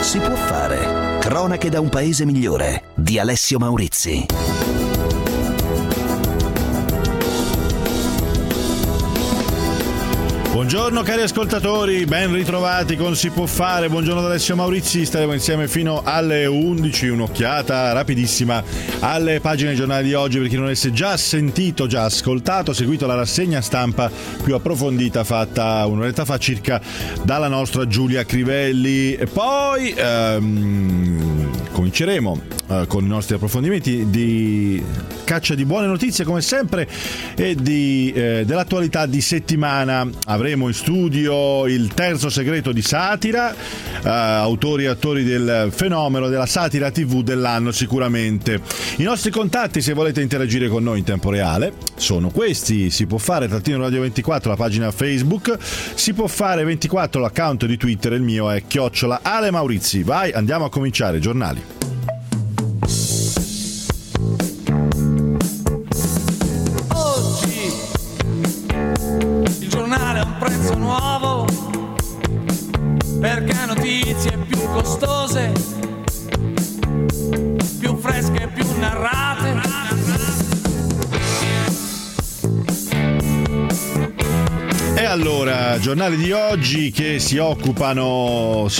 Si può fare. Cronache da un paese migliore di Alessio Maurizi. Buongiorno cari ascoltatori, ben ritrovati con Si può fare. Buongiorno da Alessio Maurizi, staremo insieme fino alle 11, un'occhiata rapidissima alle pagine dei giornali di oggi per chi non avesse già sentito, già ascoltato, seguito la rassegna stampa più approfondita fatta un'oretta fa circa dalla nostra Giulia Crivelli. E poi cominceremo con i nostri approfondimenti di caccia di buone notizie come sempre e dell'attualità di settimana. Avremo in studio il terzo segreto di satira, autori e attori del fenomeno della satira TV dell'anno sicuramente. I nostri contatti, se volete interagire con noi in tempo reale, sono questi: si può fare _radio 24 la pagina Facebook, si può fare 24 l'account di Twitter, il mio è @Ale_Maurizi. Vai, andiamo a cominciare, giornali. Prezzo nuovo perché notizie più costose, più fresche, più narrate. E allora, giornali di oggi che si occupano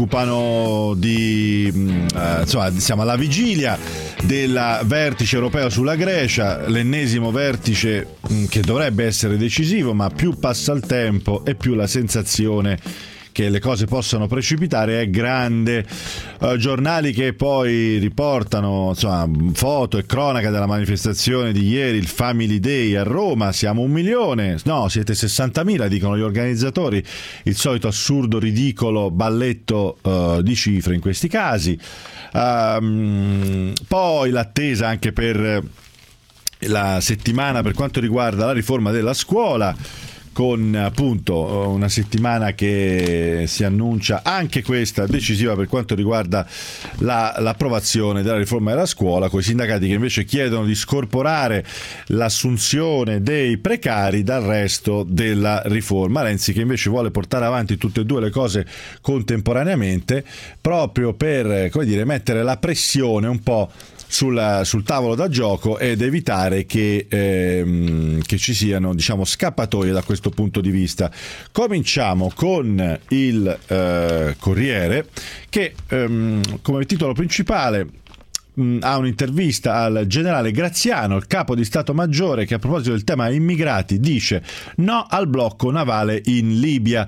di insomma, siamo alla vigilia del vertice europeo sulla Grecia, l'ennesimo vertice che dovrebbe essere decisivo, ma più passa il tempo e più la sensazione che le cose possano precipitare è grande. Giornali che poi riportano insomma foto e cronaca della manifestazione di ieri, il Family Day a Roma. Siamo 1 milione, no, siete 60.000 dicono gli organizzatori, il solito assurdo ridicolo balletto di cifre in questi casi. Poi l'attesa anche per la settimana per quanto riguarda la riforma della scuola, con appunto una settimana che si annuncia anche questa decisiva per quanto riguarda l'approvazione della riforma della scuola, con i sindacati che invece chiedono di scorporare l'assunzione dei precari dal resto della riforma. Renzi che invece vuole portare avanti tutte e due le cose contemporaneamente, proprio per, come dire, mettere la pressione un po' sul tavolo da gioco ed evitare che ci siano, diciamo, scappatoie da questo punto di vista. Cominciamo con il Corriere che come titolo principale ha un'intervista al generale Graziano, il capo di Stato Maggiore, che a proposito del tema immigrati dice no al blocco navale in Libia.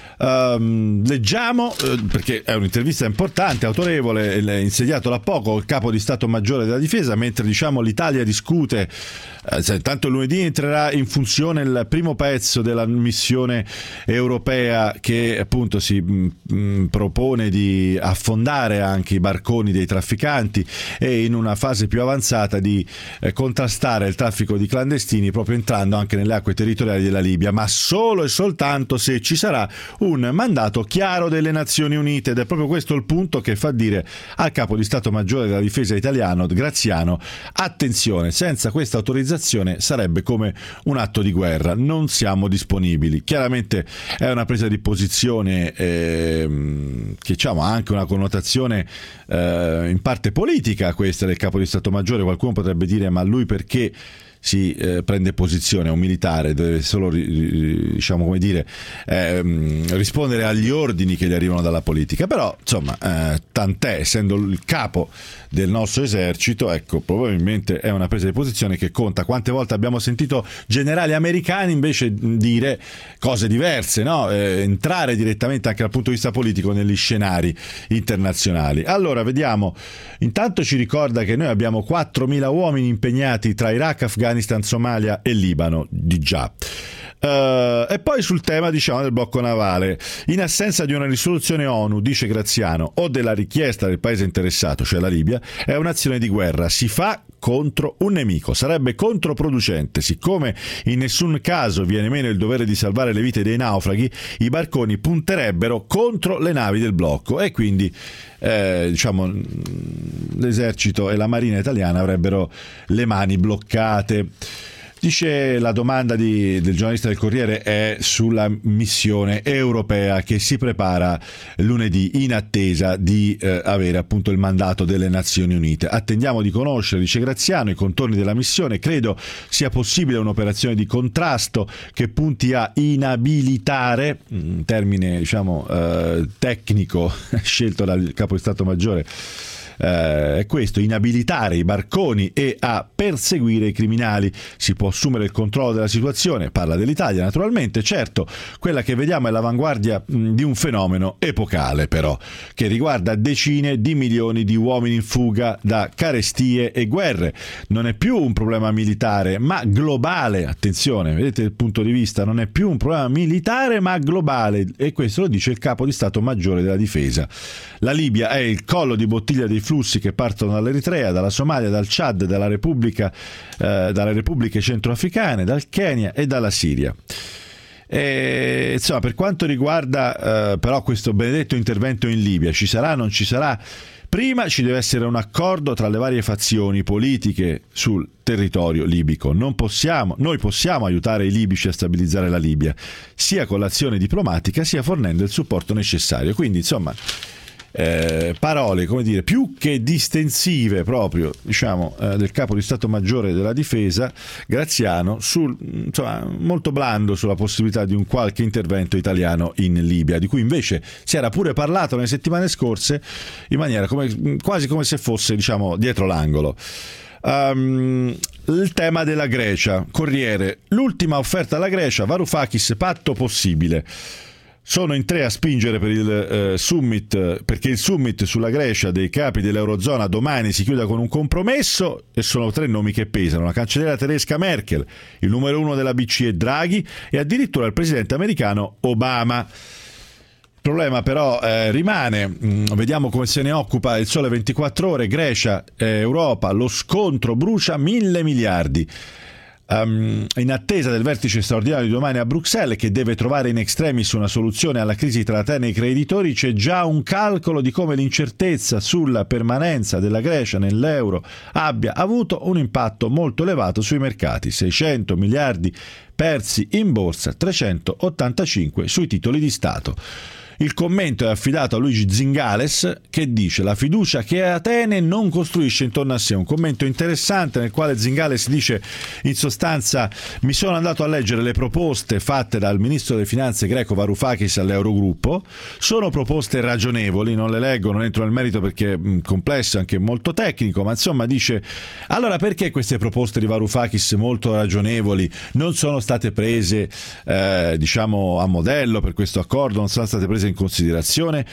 Leggiamo perché è un'intervista importante, autorevole, insediato da poco il capo di Stato Maggiore della Difesa, mentre diciamo l'Italia discute, tanto lunedì entrerà in funzione il primo pezzo della missione europea che appunto si propone di affondare anche i barconi dei trafficanti e in una fase più avanzata di contrastare il traffico di clandestini, proprio entrando anche nelle acque territoriali della Libia, ma solo e soltanto se ci sarà un mandato chiaro delle Nazioni Unite. Ed è proprio questo il punto che fa dire al capo di Stato Maggiore della Difesa italiano Graziano: attenzione, senza questa autorizzazione sarebbe come un atto di guerra, non siamo disponibili. Chiaramente è una presa di posizione che diciamo ha anche una connotazione in parte politica, questa del capo di Stato Maggiore. Qualcuno potrebbe dire ma lui perché si prende posizione, un militare deve solo diciamo come dire rispondere agli ordini che gli arrivano dalla politica, però insomma tant'è, essendo il capo del nostro esercito, ecco, probabilmente è una presa di posizione che conta. Quante volte abbiamo sentito generali americani invece dire cose diverse, no? Entrare direttamente anche dal punto di vista politico negli scenari internazionali. Allora vediamo, intanto ci ricorda che noi abbiamo 4.000 uomini impegnati tra Iraq, Afghanistan, Somalia e Libano, di già. E poi sul tema, diciamo, del blocco navale, in assenza di una risoluzione ONU, dice Graziano, o della richiesta del paese interessato, cioè la Libia, è un'azione di guerra, si fa contro un nemico, sarebbe controproducente. Siccome in nessun caso viene meno il dovere di salvare le vite dei naufraghi, i barconi punterebbero contro le navi del blocco e quindi diciamo l'esercito e la marina italiana avrebbero le mani bloccate. Dice, la domanda del giornalista del Corriere è sulla missione europea che si prepara lunedì in attesa di avere appunto il mandato delle Nazioni Unite. Attendiamo di conoscere, dice Graziano, i contorni della missione. Credo sia possibile un'operazione di contrasto che punti a inabilitare, un termine diciamo tecnico scelto dal Capo di Stato Maggiore, è questo, inabilitare i barconi e a perseguire i criminali. Si può assumere il controllo della situazione, parla dell'Italia naturalmente. Certo, quella che vediamo è l'avanguardia di un fenomeno epocale, però, che riguarda decine di milioni di uomini in fuga da carestie e guerre. Non è più un problema militare ma globale, attenzione, vedete il punto di vista, non è più un problema militare ma globale, e questo lo dice il Capo di Stato Maggiore della Difesa. La Libia è il collo di bottiglia dei flussi che partono dall'Eritrea, dalla Somalia, dal Chad, dalle repubbliche centroafricane, dal Kenya e dalla Siria. Insomma, per quanto riguarda però questo benedetto intervento in Libia, ci sarà, non ci sarà? Prima ci deve essere un accordo tra le varie fazioni politiche sul territorio libico. Noi possiamo aiutare i libici a stabilizzare la Libia, sia con l'azione diplomatica sia fornendo il supporto necessario. Quindi, insomma, parole, come dire, più che distensive proprio, diciamo, del Capo di Stato Maggiore della Difesa Graziano, insomma, molto blando sulla possibilità di un qualche intervento italiano in Libia, di cui invece si era pure parlato nelle settimane scorse in maniera quasi come se fosse, diciamo, dietro l'angolo. Il tema della Grecia, Corriere, l'ultima offerta alla Grecia, Varoufakis, patto possibile. Sono in 3 a spingere per il summit, perché il summit sulla Grecia dei capi dell'Eurozona domani si chiuda con un compromesso, e sono 3 nomi che pesano: la cancelliera tedesca Merkel, il numero 1 della BCE Draghi e addirittura il presidente americano Obama. Il problema però rimane, vediamo come se ne occupa il Sole 24 Ore, Grecia, Europa, lo scontro brucia 1.000 miliardi. In attesa del vertice straordinario di domani a Bruxelles, che deve trovare in extremis una soluzione alla crisi tra Atene e i creditori, c'è già un calcolo di come l'incertezza sulla permanenza della Grecia nell'euro abbia avuto un impatto molto elevato sui mercati: 600 miliardi persi in borsa, 385 sui titoli di Stato. Il commento è affidato a Luigi Zingales, che dice: la fiducia che Atene non costruisce intorno a sé. Un commento interessante nel quale Zingales dice, in sostanza: mi sono andato a leggere le proposte fatte dal ministro delle finanze greco Varoufakis all'Eurogruppo, sono proposte ragionevoli, non le leggo, non entro nel merito perché è complesso e anche molto tecnico, ma insomma dice: allora perché queste proposte di Varoufakis molto ragionevoli non sono state prese diciamo a modello per questo accordo, non sono state prese in considerazione?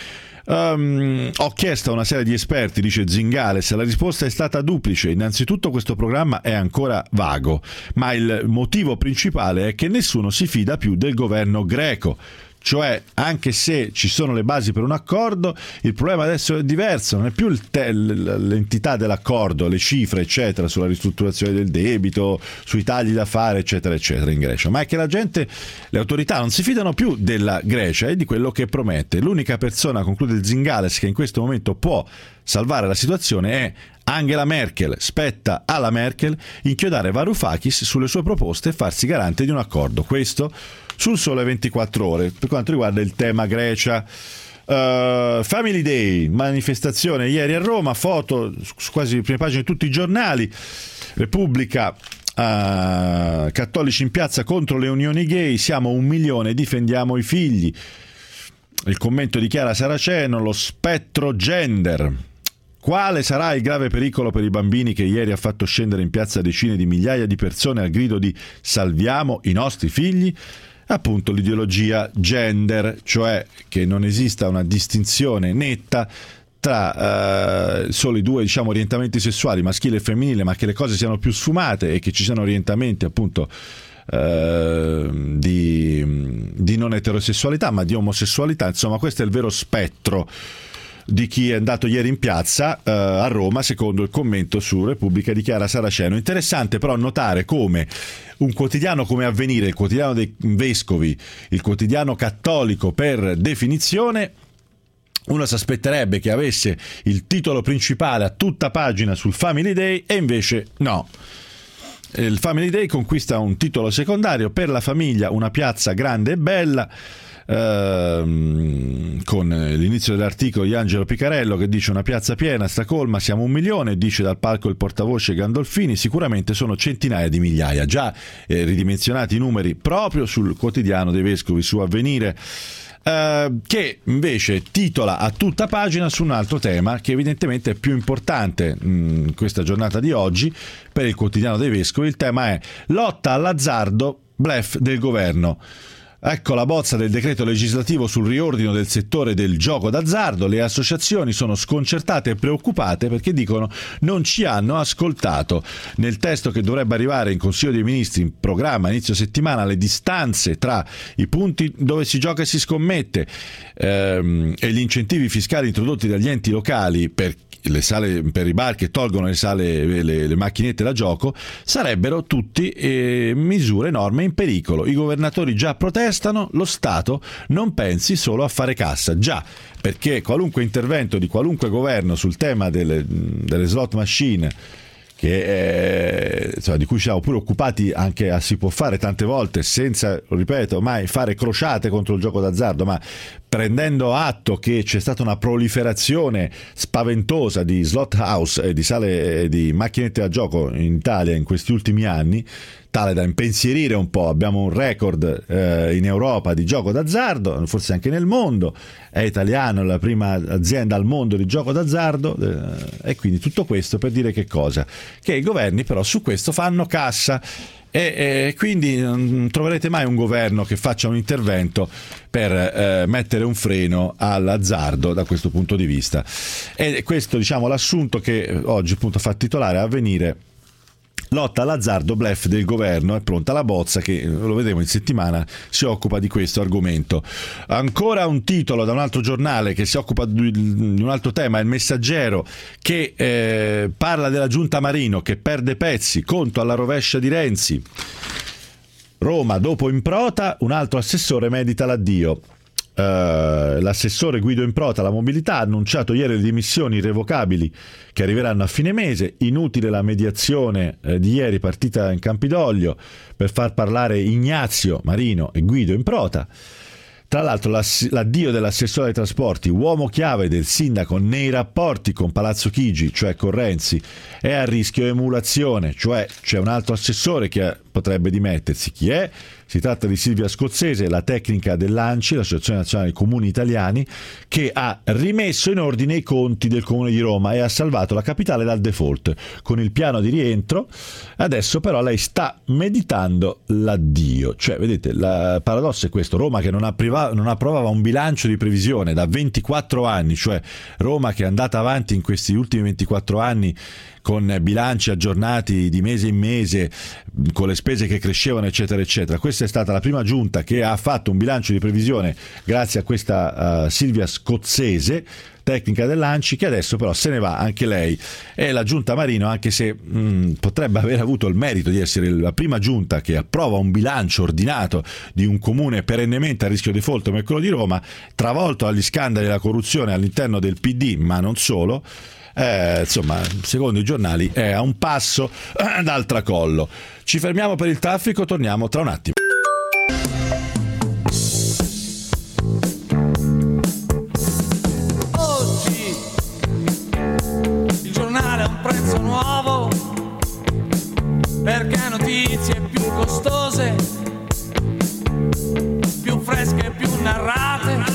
Ho chiesto a una serie di esperti, dice Zingales, la risposta è stata duplice. Innanzitutto questo programma è ancora vago, ma il motivo principale è che nessuno si fida più del governo greco. Cioè, anche se ci sono le basi per un accordo, il problema adesso è diverso, non è più l'entità dell'accordo, le cifre eccetera, sulla ristrutturazione del debito, sui tagli da fare eccetera eccetera in Grecia, ma è che le autorità non si fidano più della Grecia e di quello che promette. L'unica persona, conclude Zingales, che in questo momento può salvare la situazione è Angela Merkel. Spetta alla Merkel inchiodare Varoufakis sulle sue proposte e farsi garante di un accordo. Questo sul Sole 24 Ore. Per quanto riguarda il tema Grecia, Family Day, manifestazione ieri a Roma, foto su quasi le prime pagine di tutti i giornali. Repubblica, cattolici in piazza contro le unioni gay, siamo 1 milione, difendiamo i figli. Il commento di Chiara Saraceno, lo spettro gender. Quale sarà il grave pericolo per i bambini che ieri ha fatto scendere in piazza decine di migliaia di persone al grido di salviamo i nostri figli? Appunto l'ideologia gender, cioè che non esista una distinzione netta tra solo i 2, diciamo, orientamenti sessuali, maschile e femminile, ma che le cose siano più sfumate e che ci siano orientamenti appunto di non eterosessualità ma di omosessualità. Insomma, questo è il vero spettro di chi è andato ieri in piazza a Roma, secondo il commento su Repubblica di Chiara Saraceno. Interessante però notare come un quotidiano come Avvenire, il quotidiano dei vescovi, il quotidiano cattolico per definizione, uno si aspetterebbe che avesse il titolo principale a tutta pagina sul Family Day, e invece no. Il Family Day conquista un titolo secondario per la famiglia, una piazza grande e bella, con l'inizio dell'articolo di Angelo Picarello che dice: una piazza piena, stracolma, siamo 1 milione, dice dal palco il portavoce Gandolfini. Sicuramente sono centinaia di migliaia, già ridimensionati i numeri proprio sul quotidiano dei Vescovi, su Avvenire, che invece titola a tutta pagina su un altro tema che evidentemente è più importante in questa giornata di oggi per il quotidiano dei Vescovi. Il tema è lotta all'azzardo, bluff del governo. Ecco la bozza del decreto legislativo sul riordino del settore del gioco d'azzardo. Le associazioni sono sconcertate e preoccupate perché dicono non ci hanno ascoltato. Nel testo che dovrebbe arrivare in Consiglio dei Ministri in programma inizio settimana, le distanze tra i punti dove si gioca e si scommette e gli incentivi fiscali introdotti dagli enti locali per le sale, per i bar che tolgono le sale, le macchinette da gioco, sarebbero tutti misure, norme in pericolo. I governatori già protestano, lo Stato non pensi solo a fare cassa. Già, perché qualunque intervento di qualunque governo sul tema delle slot machine, che insomma, di cui ci siamo pure occupati anche si può fare tante volte senza, ripeto, mai fare crociate contro il gioco d'azzardo, ma prendendo atto che c'è stata una proliferazione spaventosa di slot house e di sale di macchinette da gioco in Italia in questi ultimi anni, tale da impensierire un po'. Abbiamo un record in Europa di gioco d'azzardo, forse anche nel mondo, è italiano, la prima azienda al mondo di gioco d'azzardo, e quindi tutto questo per dire che cosa? Che i governi però su questo fanno cassa. E quindi non troverete mai un governo che faccia un intervento per mettere un freno all'azzardo da questo punto di vista. E questo, diciamo, l'assunto che oggi appunto fa titolare Avvenire: lotta all'azzardo, bluff del governo. È pronta la bozza che, lo vedremo in settimana, si occupa di questo argomento. Ancora un titolo da un altro giornale che si occupa di un altro tema, Il Messaggero, che parla della giunta Marino che perde pezzi, conto alla rovescia di Renzi. Roma, dopo Improta, un altro assessore medita l'addio. L'assessore Guido Improta alla mobilità ha annunciato ieri le dimissioni irrevocabili che arriveranno a fine mese. Inutile la mediazione di ieri partita in Campidoglio per far parlare Ignazio Marino e Guido Improta. Tra l'altro l'addio dell'assessore ai trasporti, uomo chiave del sindaco nei rapporti con Palazzo Chigi, cioè con Renzi, è a rischio emulazione, cioè c'è un altro assessore che potrebbe dimettersi. Chi è? Si tratta di Silvia Scozzese, la tecnica dell'ANCI, l'Associazione Nazionale dei Comuni Italiani, che ha rimesso in ordine i conti del Comune di Roma e ha salvato la capitale dal default. Con il piano di rientro, adesso però lei sta meditando l'addio. Cioè, vedete, il paradosso è questo: Roma che non approvava un bilancio di previsione da 24 anni, cioè Roma che è andata avanti in questi ultimi 24 anni con bilanci aggiornati di mese in mese, con le spese che crescevano, eccetera eccetera. Questa è stata la prima giunta che ha fatto un bilancio di previsione grazie a questa Silvia Scozzese, tecnica dell'ANCI, che adesso però se ne va anche lei. E la giunta Marino, anche se potrebbe aver avuto il merito di essere la prima giunta che approva un bilancio ordinato di un comune perennemente a rischio default come quello di Roma, travolto dagli scandali della corruzione all'interno del PD, ma non solo, insomma, secondo i giornali è a un passo dal tracollo. Ci fermiamo per il traffico, torniamo tra un attimo. Oggi il giornale ha un prezzo nuovo perché notizie più costose, più fresche, più narrate.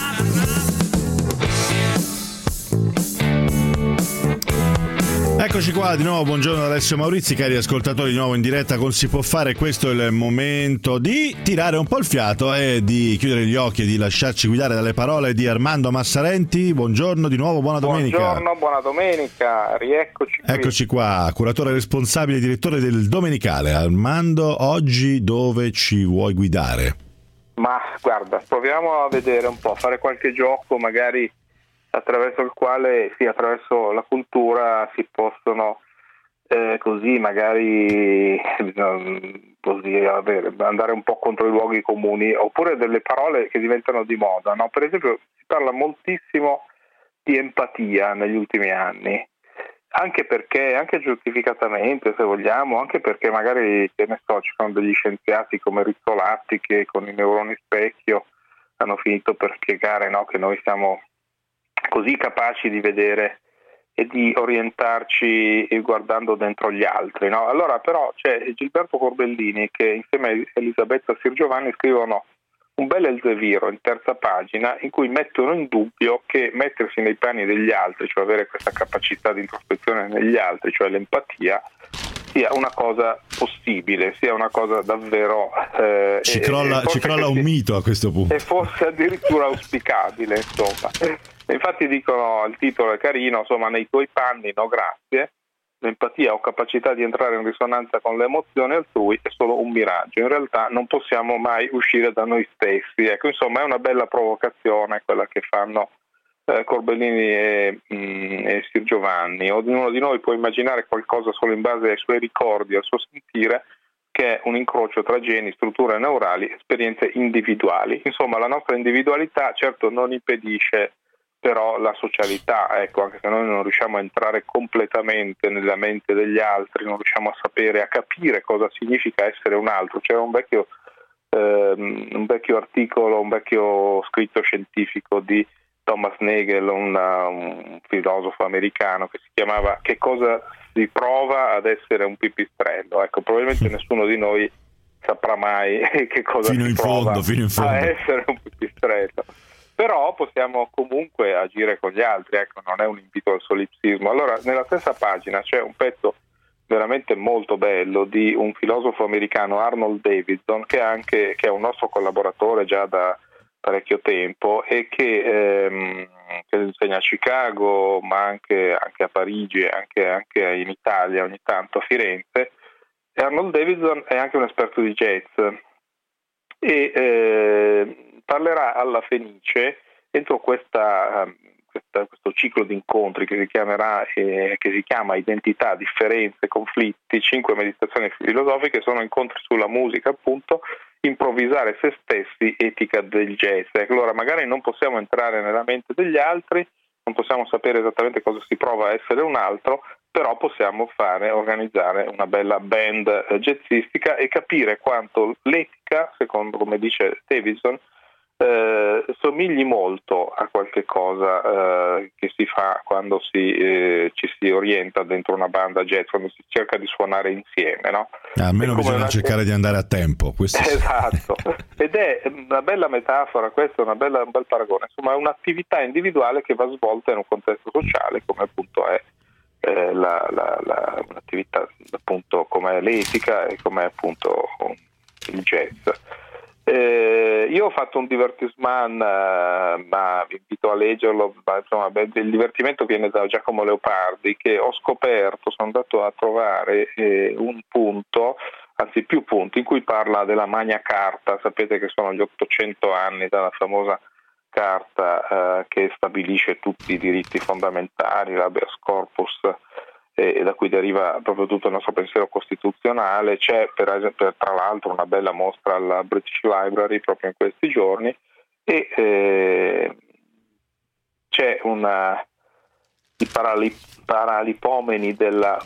Eccoci qua di nuovo, buongiorno da Alessio Maurizi, cari ascoltatori, di nuovo in diretta con Si può fare. Questo è il momento di tirare un po' il fiato e di chiudere gli occhi e di lasciarci guidare dalle parole di Armando Massarenti. Buongiorno di nuovo, buona domenica. Buongiorno, buona domenica, rieccoci qui. Eccoci qua, curatore responsabile e direttore del Domenicale. Armando, oggi dove ci vuoi guidare? Ma guarda, proviamo a vedere un po', fare qualche gioco magari attraverso il quale, sì, attraverso la cultura si possono così magari così andare un po' contro i luoghi comuni, oppure delle parole che diventano di moda, no? Per esempio si parla moltissimo di empatia negli ultimi anni. anche perché, anche giustificatamente se vogliamo, anche perché magari, che ne so, ci sono degli scienziati come Rizzolatti che con i neuroni specchio hanno finito per spiegare, no, che noi siamo così capaci di vedere e di orientarci guardando dentro gli altri, no? Allora però c'è Gilberto Corbellini che insieme a Elisabetta Sirgiovanni scrivono un bel Elzeviro in terza pagina in cui mettono in dubbio che mettersi nei panni degli altri, cioè avere questa capacità di introspezione negli altri, cioè l'empatia, sia una cosa possibile, sia una cosa davvero ci crolla un mito a questo punto, e fosse addirittura auspicabile, insomma. Infatti dicono, il titolo è carino, insomma, nei tuoi panni no grazie, l'empatia o capacità di entrare in risonanza con le emozioni altrui è solo un miraggio, in realtà non possiamo mai uscire da noi stessi, ecco, insomma è una bella provocazione quella che fanno Corbellini e Sirgiovanni. Ognuno di noi può immaginare qualcosa solo in base ai suoi ricordi, al suo sentire, che è un incrocio tra geni, strutture neurali, esperienze individuali. Insomma, la nostra individualità certo non impedisce però la socialità, ecco, anche se noi non riusciamo a entrare completamente nella mente degli altri, non riusciamo a sapere, a capire cosa significa essere un altro. C'era un vecchio articolo, un vecchio scritto scientifico di Thomas Nagel, un filosofo americano, che si chiamava "Che cosa si prova ad essere un pipistrello?". Ecco, probabilmente nessuno di noi saprà mai che cosa si prova a essere un pipistrello. Però possiamo comunque agire con gli altri, ecco, non è un invito al solipsismo. Allora, nella stessa pagina c'è un pezzo veramente molto bello di un filosofo americano, Arnold Davidson, che è un nostro collaboratore già da parecchio tempo e che insegna a Chicago, ma anche a Parigi e anche in Italia, ogni tanto a Firenze. E Arnold Davidson è anche un esperto di jazz e parlerà alla Fenice entro questo ciclo di incontri che si chiama Identità, Differenze, Conflitti, 5 meditazioni filosofiche. Sono incontri sulla musica, appunto, improvvisare se stessi, etica del jazz. Allora magari non possiamo entrare nella mente degli altri, non possiamo sapere esattamente cosa si prova a essere un altro, però possiamo organizzare una bella band jazzistica e capire quanto l'etica, secondo come dice Davidson, somigli molto a qualche cosa che si fa quando ci si orienta dentro una banda jazz, quando si cerca di suonare insieme, no? Almeno bisogna cercare di andare a tempo, questo esatto. Ed è una bella metafora, questo è un bel paragone, insomma è un'attività individuale che va svolta in un contesto sociale, come appunto è un'attività, appunto, come è l'etica e come è appunto il jazz. Io ho fatto un divertissement, ma vi invito a leggerlo, ma insomma, il divertimento viene da Giacomo Leopardi, che ho scoperto, sono andato a trovare un punto, anzi più punti, in cui parla della Magna Carta. Sapete che sono gli 800 anni dalla famosa carta che stabilisce tutti i diritti fondamentali, l'habeas corpus, e da cui deriva proprio tutto il nostro pensiero costituzionale. C'è tra l'altro una bella mostra alla British Library proprio in questi giorni e c'è i paralipomeni della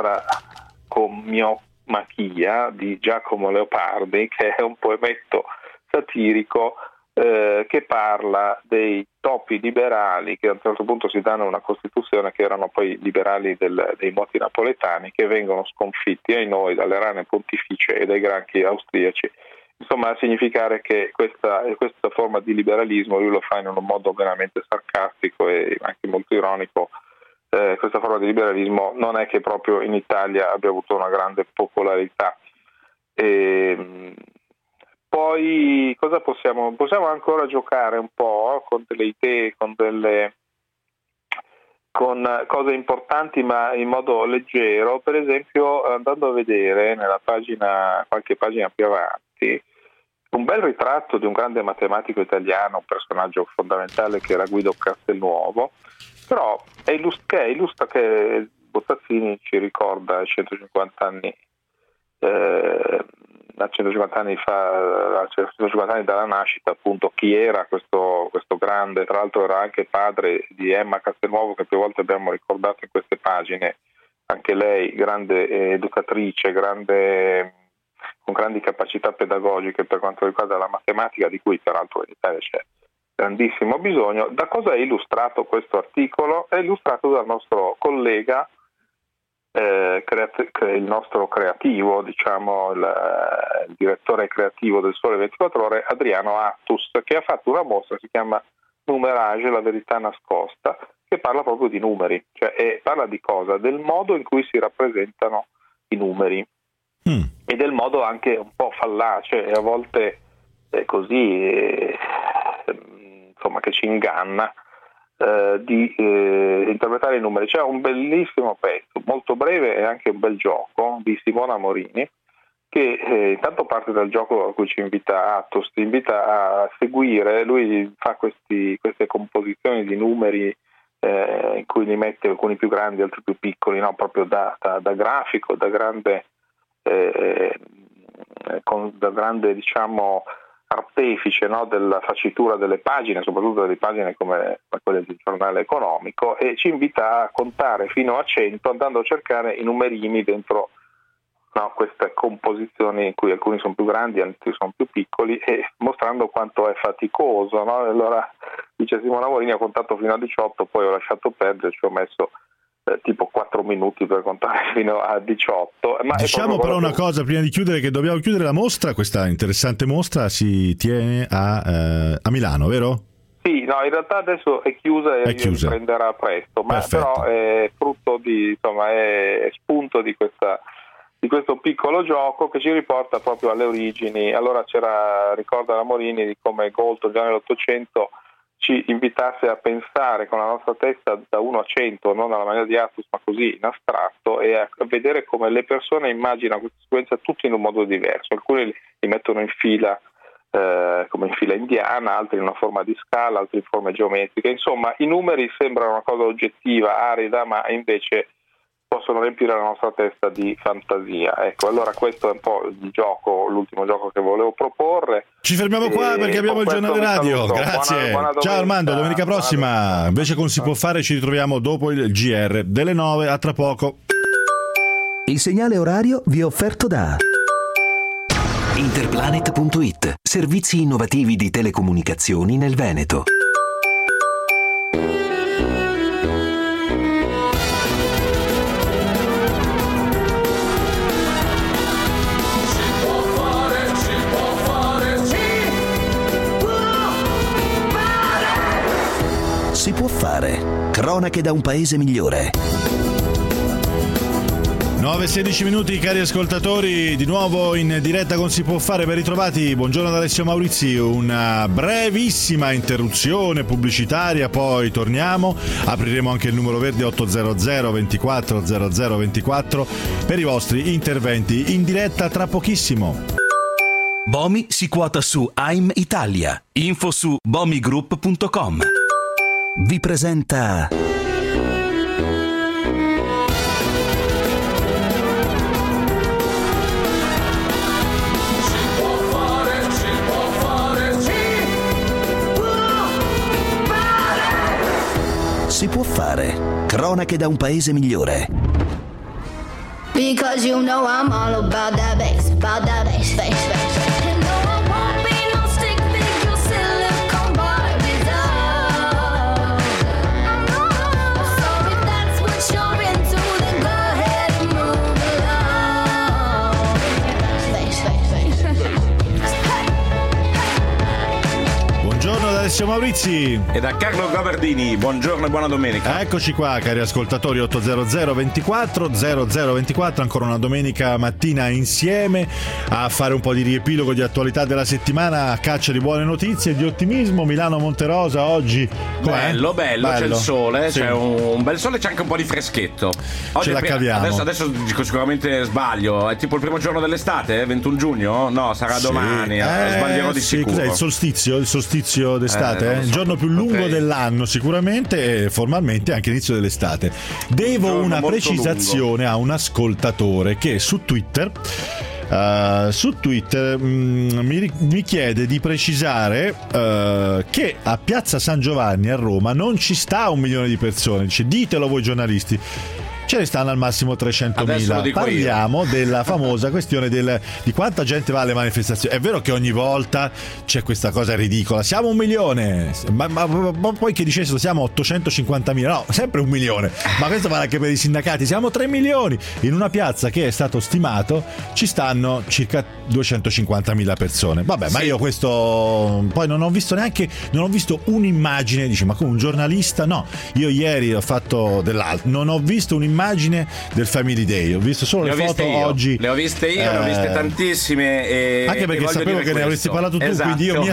batracomiomachia di Giacomo Leopardi, che è un poemetto satirico che parla dei topi liberali che a un certo punto si danno una Costituzione, che erano poi liberali dei moti napoletani, che vengono sconfitti ai noi dalle rane pontificie e dai granchi austriaci. Insomma, a significare che questa forma di liberalismo, lui lo fa in un modo veramente sarcastico e anche molto ironico, questa forma di liberalismo non è che proprio in Italia abbia avuto una grande popolarità. Poi cosa possiamo ancora giocare un po' con delle idee, con cose importanti, ma in modo leggero. Per esempio, andando a vedere nella qualche pagina più avanti, un bel ritratto di un grande matematico italiano, un personaggio fondamentale che era Guido Castelnuovo, però che Bottazzini ci ricorda i 150 anni a 150 anni dalla nascita, appunto, chi era questo grande, tra l'altro era anche padre di Emma Castelnuovo, che più volte abbiamo ricordato in queste pagine, anche lei grande educatrice, con grandi capacità pedagogiche per quanto riguarda la matematica, di cui peraltro in Italia c'è grandissimo bisogno. Da cosa è illustrato questo articolo? È illustrato dal nostro collega, il nostro creativo, diciamo il direttore creativo del Sole 24 Ore, Adriano Attus, che ha fatto una mostra, si chiama Numerage, la verità nascosta, che parla proprio di numeri, cioè parla di cosa? Del modo in cui si rappresentano i numeri e del modo anche un po' fallace e a volte così insomma, che ci inganna di interpretare i numeri. C'è un bellissimo pezzo, molto breve e anche un bel gioco di Simona Morini, che intanto parte dal gioco a cui ci invita Attus, ti invita a seguire. Lui fa queste composizioni di numeri in cui li mette alcuni più grandi, altri più piccoli, no? Proprio da grafico, da grande diciamo artefice, no? Della facitura delle pagine, soprattutto delle pagine come quelle del giornale economico, e ci invita a contare fino a 100 andando a cercare i numerini dentro, no, queste composizioni in cui alcuni sono più grandi, altri sono più piccoli, e mostrando quanto è faticoso, no? Allora dice Simona Morini: ho contato fino a 18, poi ho lasciato perdere, ci ho messo tipo 4 minuti per contare fino a 18. Ma diciamo però una cosa prima di chiudere, che dobbiamo chiudere la mostra. Questa interessante mostra si tiene a Milano, vero? Sì, no, in realtà adesso è chiusa e riprenderà presto, ma perfetto. Però è frutto di, insomma, è spunto di questo piccolo gioco che ci riporta proprio alle origini. Allora ricorda la Morini di come Galton già nell'Ottocento ci invitasse a pensare con la nostra testa da 1 a 100, non alla maniera di Attus, ma così in astratto, e a vedere come le persone immaginano questa sequenza tutti in un modo diverso. Alcuni li mettono in fila come in fila indiana, altri in una forma di scala, altri in forme geometriche. Insomma, i numeri sembrano una cosa oggettiva, arida, ma invece possono riempire la nostra testa di fantasia. Ecco, allora questo è un po' il gioco, l'ultimo gioco che volevo proporre. Ci fermiamo qua perché abbiamo il giornale radio. Grazie. Buona ciao Armando, domenica prossima. Invece con Si può fare ci ritroviamo dopo il GR delle 9. A tra poco. Il segnale orario vi è offerto da Interplanet.it, servizi innovativi di telecomunicazioni nel Veneto. Si può fare. Cronache da un paese migliore. 9:16 minuti, cari ascoltatori, di nuovo in diretta con Si può fare, ben ritrovati. Buongiorno da Alessio Maurizi, una brevissima interruzione pubblicitaria, poi torniamo, apriremo anche il numero verde 800 24 00 24 per i vostri interventi in diretta tra pochissimo. Bomi si quota su AIM Italia, info su bomigroup.com. Vi presenta Si può fare. Cronache da un paese migliore. Because you know I'm all about that bass, bass, bass. And no, I won't be no stick figure, silicone Barbie doll. So if that's what you're into, then go ahead and move along. Buongiorno da Alessio Maurizi e da Carlo Gabardini, buongiorno e buona domenica. Eccoci qua, cari ascoltatori. 800 24 00 24, ancora una domenica mattina insieme a fare un po' di riepilogo di attualità della settimana, a caccia di buone notizie, di ottimismo. Milano Monterosa oggi com'è? Bello, c'è il sole, sì. C'è un bel sole, c'è anche un po' di freschetto. Oggi ce la caviamo. Adesso sicuramente sbaglio, è tipo il primo giorno dell'estate, 21 giugno? No, sarà domani, sbaglierò di sì, sicuro. Cos'è il solstizio d'estate? Il giorno più lungo dell'anno sicuramente, e formalmente anche l'inizio dell'estate. Devo una precisazione a un ascoltatore che su Twitter su Twitter mi chiede di precisare che a Piazza San Giovanni a Roma non ci sta 1 milione di persone. Dice, ditelo voi giornalisti. Ce ne stanno al massimo 300.000. Parliamo della famosa questione di quanta gente va alle manifestazioni. È vero che ogni volta c'è questa cosa ridicola, siamo 1 milione, ma poi che dicessero siamo 850.000, no, sempre 1 milione. Ma questo vale anche per i sindacati, siamo 3 milioni. In una piazza che è stato stimato ci stanno circa 250.000 persone. Vabbè, ma io questo poi non ho visto un'immagine. Dice, ma come un giornalista? No, io ieri ho fatto dell'altro, non ho visto un'immagine del Family Day, ho visto solo le foto oggi. Le ho viste io, ne ho viste tantissime anche perché sapevo che ne avresti parlato tu, quindi io mi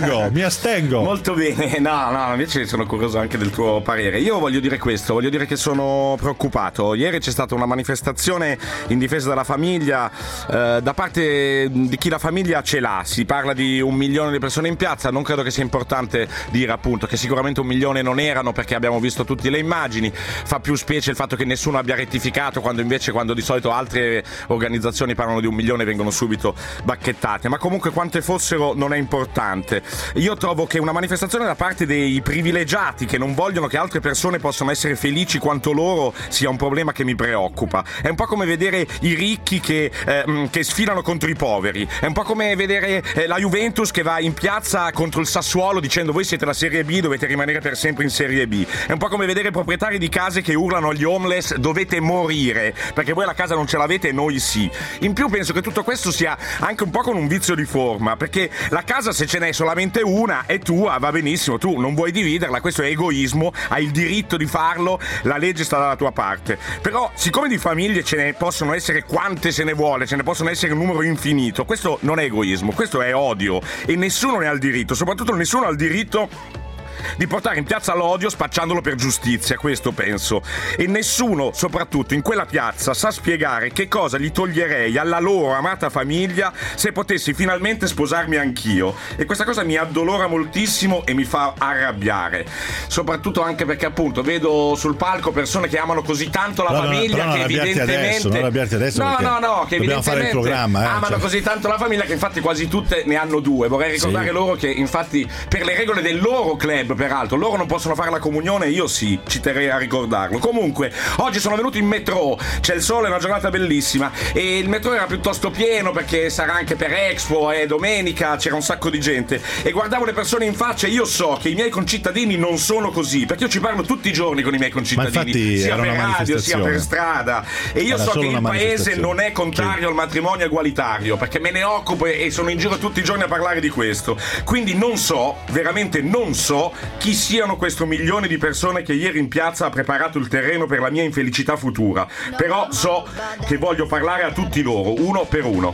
astengo. Molto bene, no, invece sono curioso anche del tuo parere. Io voglio dire questo, voglio dire che sono preoccupato. Ieri c'è stata una manifestazione in difesa della famiglia da parte di chi la famiglia ce l'ha. Si parla di 1 milione di persone in piazza. Non credo che sia importante dire appunto che sicuramente 1 milione non erano, perché abbiamo visto tutte le immagini. Fa più specie il fatto che nessuno abbia rettificato, quando di solito altre organizzazioni parlano di 1 milione vengono subito bacchettate. Ma comunque quante fossero non è importante. Io trovo che una manifestazione da parte dei privilegiati che non vogliono che altre persone possano essere felici quanto loro sia un problema che mi preoccupa. È un po' come vedere i ricchi che sfilano contro i poveri. È un po' come vedere la Juventus che va in piazza contro il Sassuolo dicendo voi siete la Serie B, dovete rimanere per sempre in Serie B. È un po' come vedere proprietari di case che urlano agli homeless dovete morire perché voi la casa non ce l'avete e noi sì. In più penso che tutto questo sia anche un po' con un vizio di forma, perché la casa, se ce n'è solamente una, è tua, va benissimo, tu non vuoi dividerla, questo è egoismo, hai il diritto di farlo, la legge sta dalla tua parte. Però siccome di famiglie ce ne possono essere quante se ne vuole, ce ne possono essere un numero infinito, questo non è egoismo, questo è odio e nessuno ne ha il diritto, soprattutto nessuno ha il diritto di portare in piazza l'odio spacciandolo per giustizia, questo penso. E nessuno, soprattutto in quella piazza, sa spiegare che cosa gli toglierei alla loro amata famiglia se potessi finalmente sposarmi anch'io. E questa cosa mi addolora moltissimo e mi fa arrabbiare. Soprattutto anche perché appunto vedo sul palco persone che amano così tanto la famiglia che evidentemente non arrabbiarti adesso che dobbiamo fare il programma, amano così tanto la famiglia che infatti quasi tutte ne hanno 2. Vorrei ricordare loro che infatti per le regole del loro club, peraltro loro non possono fare la comunione, io sì, ci terrei a ricordarlo. Comunque oggi sono venuto in metro, c'è il sole, è una giornata bellissima e il metro era piuttosto pieno perché sarà anche per Expo e domenica c'era un sacco di gente e guardavo le persone in faccia e io so che i miei concittadini non sono così, perché io ci parlo tutti i giorni con i miei concittadini, sia per radio sia per strada, e io so che il paese non è contrario al matrimonio egualitario, perché me ne occupo e sono in giro tutti i giorni a parlare di questo. Quindi non so, veramente non so chi siano questo 1 milione di persone che ieri in piazza ha preparato il terreno per la mia infelicità futura, però so che voglio parlare a tutti loro, uno per uno.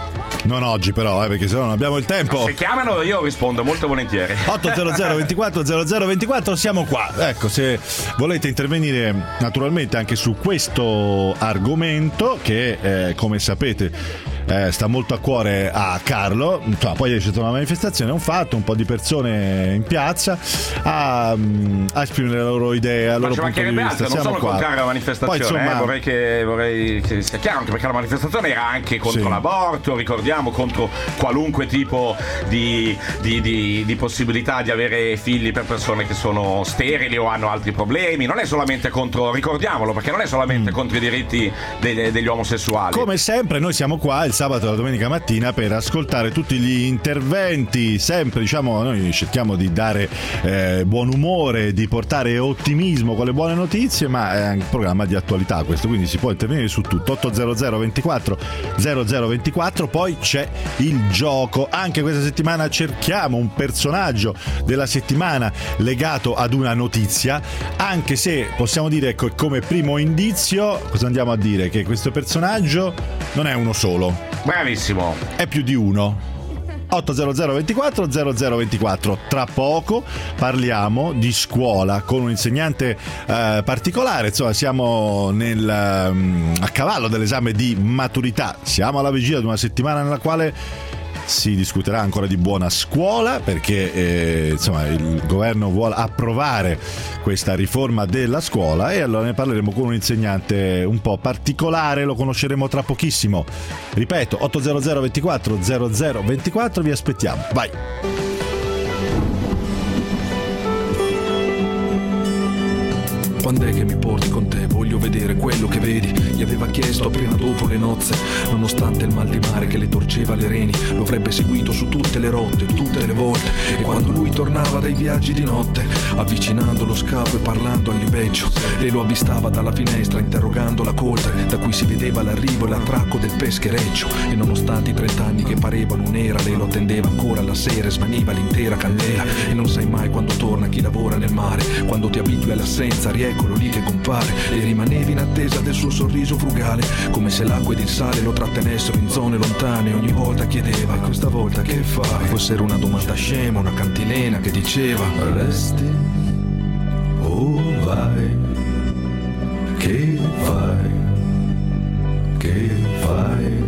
Non oggi però, perché se no non abbiamo il tempo. No, se chiamano io rispondo molto volentieri. 800 24 00 24, siamo qua. Ecco, se volete intervenire naturalmente anche su questo argomento che come sapete sta molto a cuore a Carlo. Poi c'è stata una manifestazione, un fatto, un po' di persone in piazza a esprimere la loro idea, il loro punto di vista. Non sono contrario alla manifestazione. Poi, insomma, vorrei che sia chiaro, anche perché la manifestazione era anche contro l'aborto, ricordiamo, contro qualunque tipo di possibilità di avere figli per persone che sono sterili o hanno altri problemi. Non è solamente contro, ricordiamolo, perché non è solamente contro i diritti degli omosessuali. Come sempre noi siamo qua il sabato e la domenica mattina per ascoltare tutti gli interventi, sempre diciamo noi cerchiamo di dare buon umore, di portare ottimismo con le buone notizie, ma è un programma di attualità questo, quindi si può intervenire su tutto. 800 24 00 24. Poi c'è il gioco, anche questa settimana cerchiamo un personaggio della settimana legato ad una notizia, anche se possiamo dire come primo indizio, cosa andiamo a dire? Che questo personaggio non è uno solo. Bravissimo. È più di uno. 800 24 00 24. Tra poco parliamo di scuola con un insegnante particolare. Insomma, siamo a cavallo dell'esame di maturità. Siamo alla vigilia di una settimana nella quale si discuterà ancora di buona scuola, perché insomma il governo vuole approvare questa riforma della scuola, e allora ne parleremo con un insegnante un po' particolare, lo conosceremo tra pochissimo. Ripeto, 800 24 00 24, vi aspettiamo. Vai. Quando è che mi porti con te? Voglio vedere quello che vedi. Gli aveva chiesto appena dopo le nozze, nonostante il mal di mare che le torceva le reni, lo avrebbe seguito su tutte le rotte, tutte le volte. E quando lui tornava dai viaggi di notte, avvicinando lo scafo e parlando al libeccio, lei lo avvistava dalla finestra interrogando la coltre, da cui si vedeva l'arrivo e l'attracco del peschereccio. E nonostante i 30 anni che parevano un'era, lei lo attendeva ancora alla sera e smaniva l'intera candela. E non sai mai quando torna chi lavora nel mare, quando ti abitui all'assenza, rieccolo lì che compare, e rimanevi in attesa del suo sorriso frugale, come se l'acqua ed il sale lo trattenessero in zone lontane. Ogni volta chiedeva: questa volta che fai? Forse era una domanda scema, una cantilena che diceva: resti o vai? Che fai? Che fai?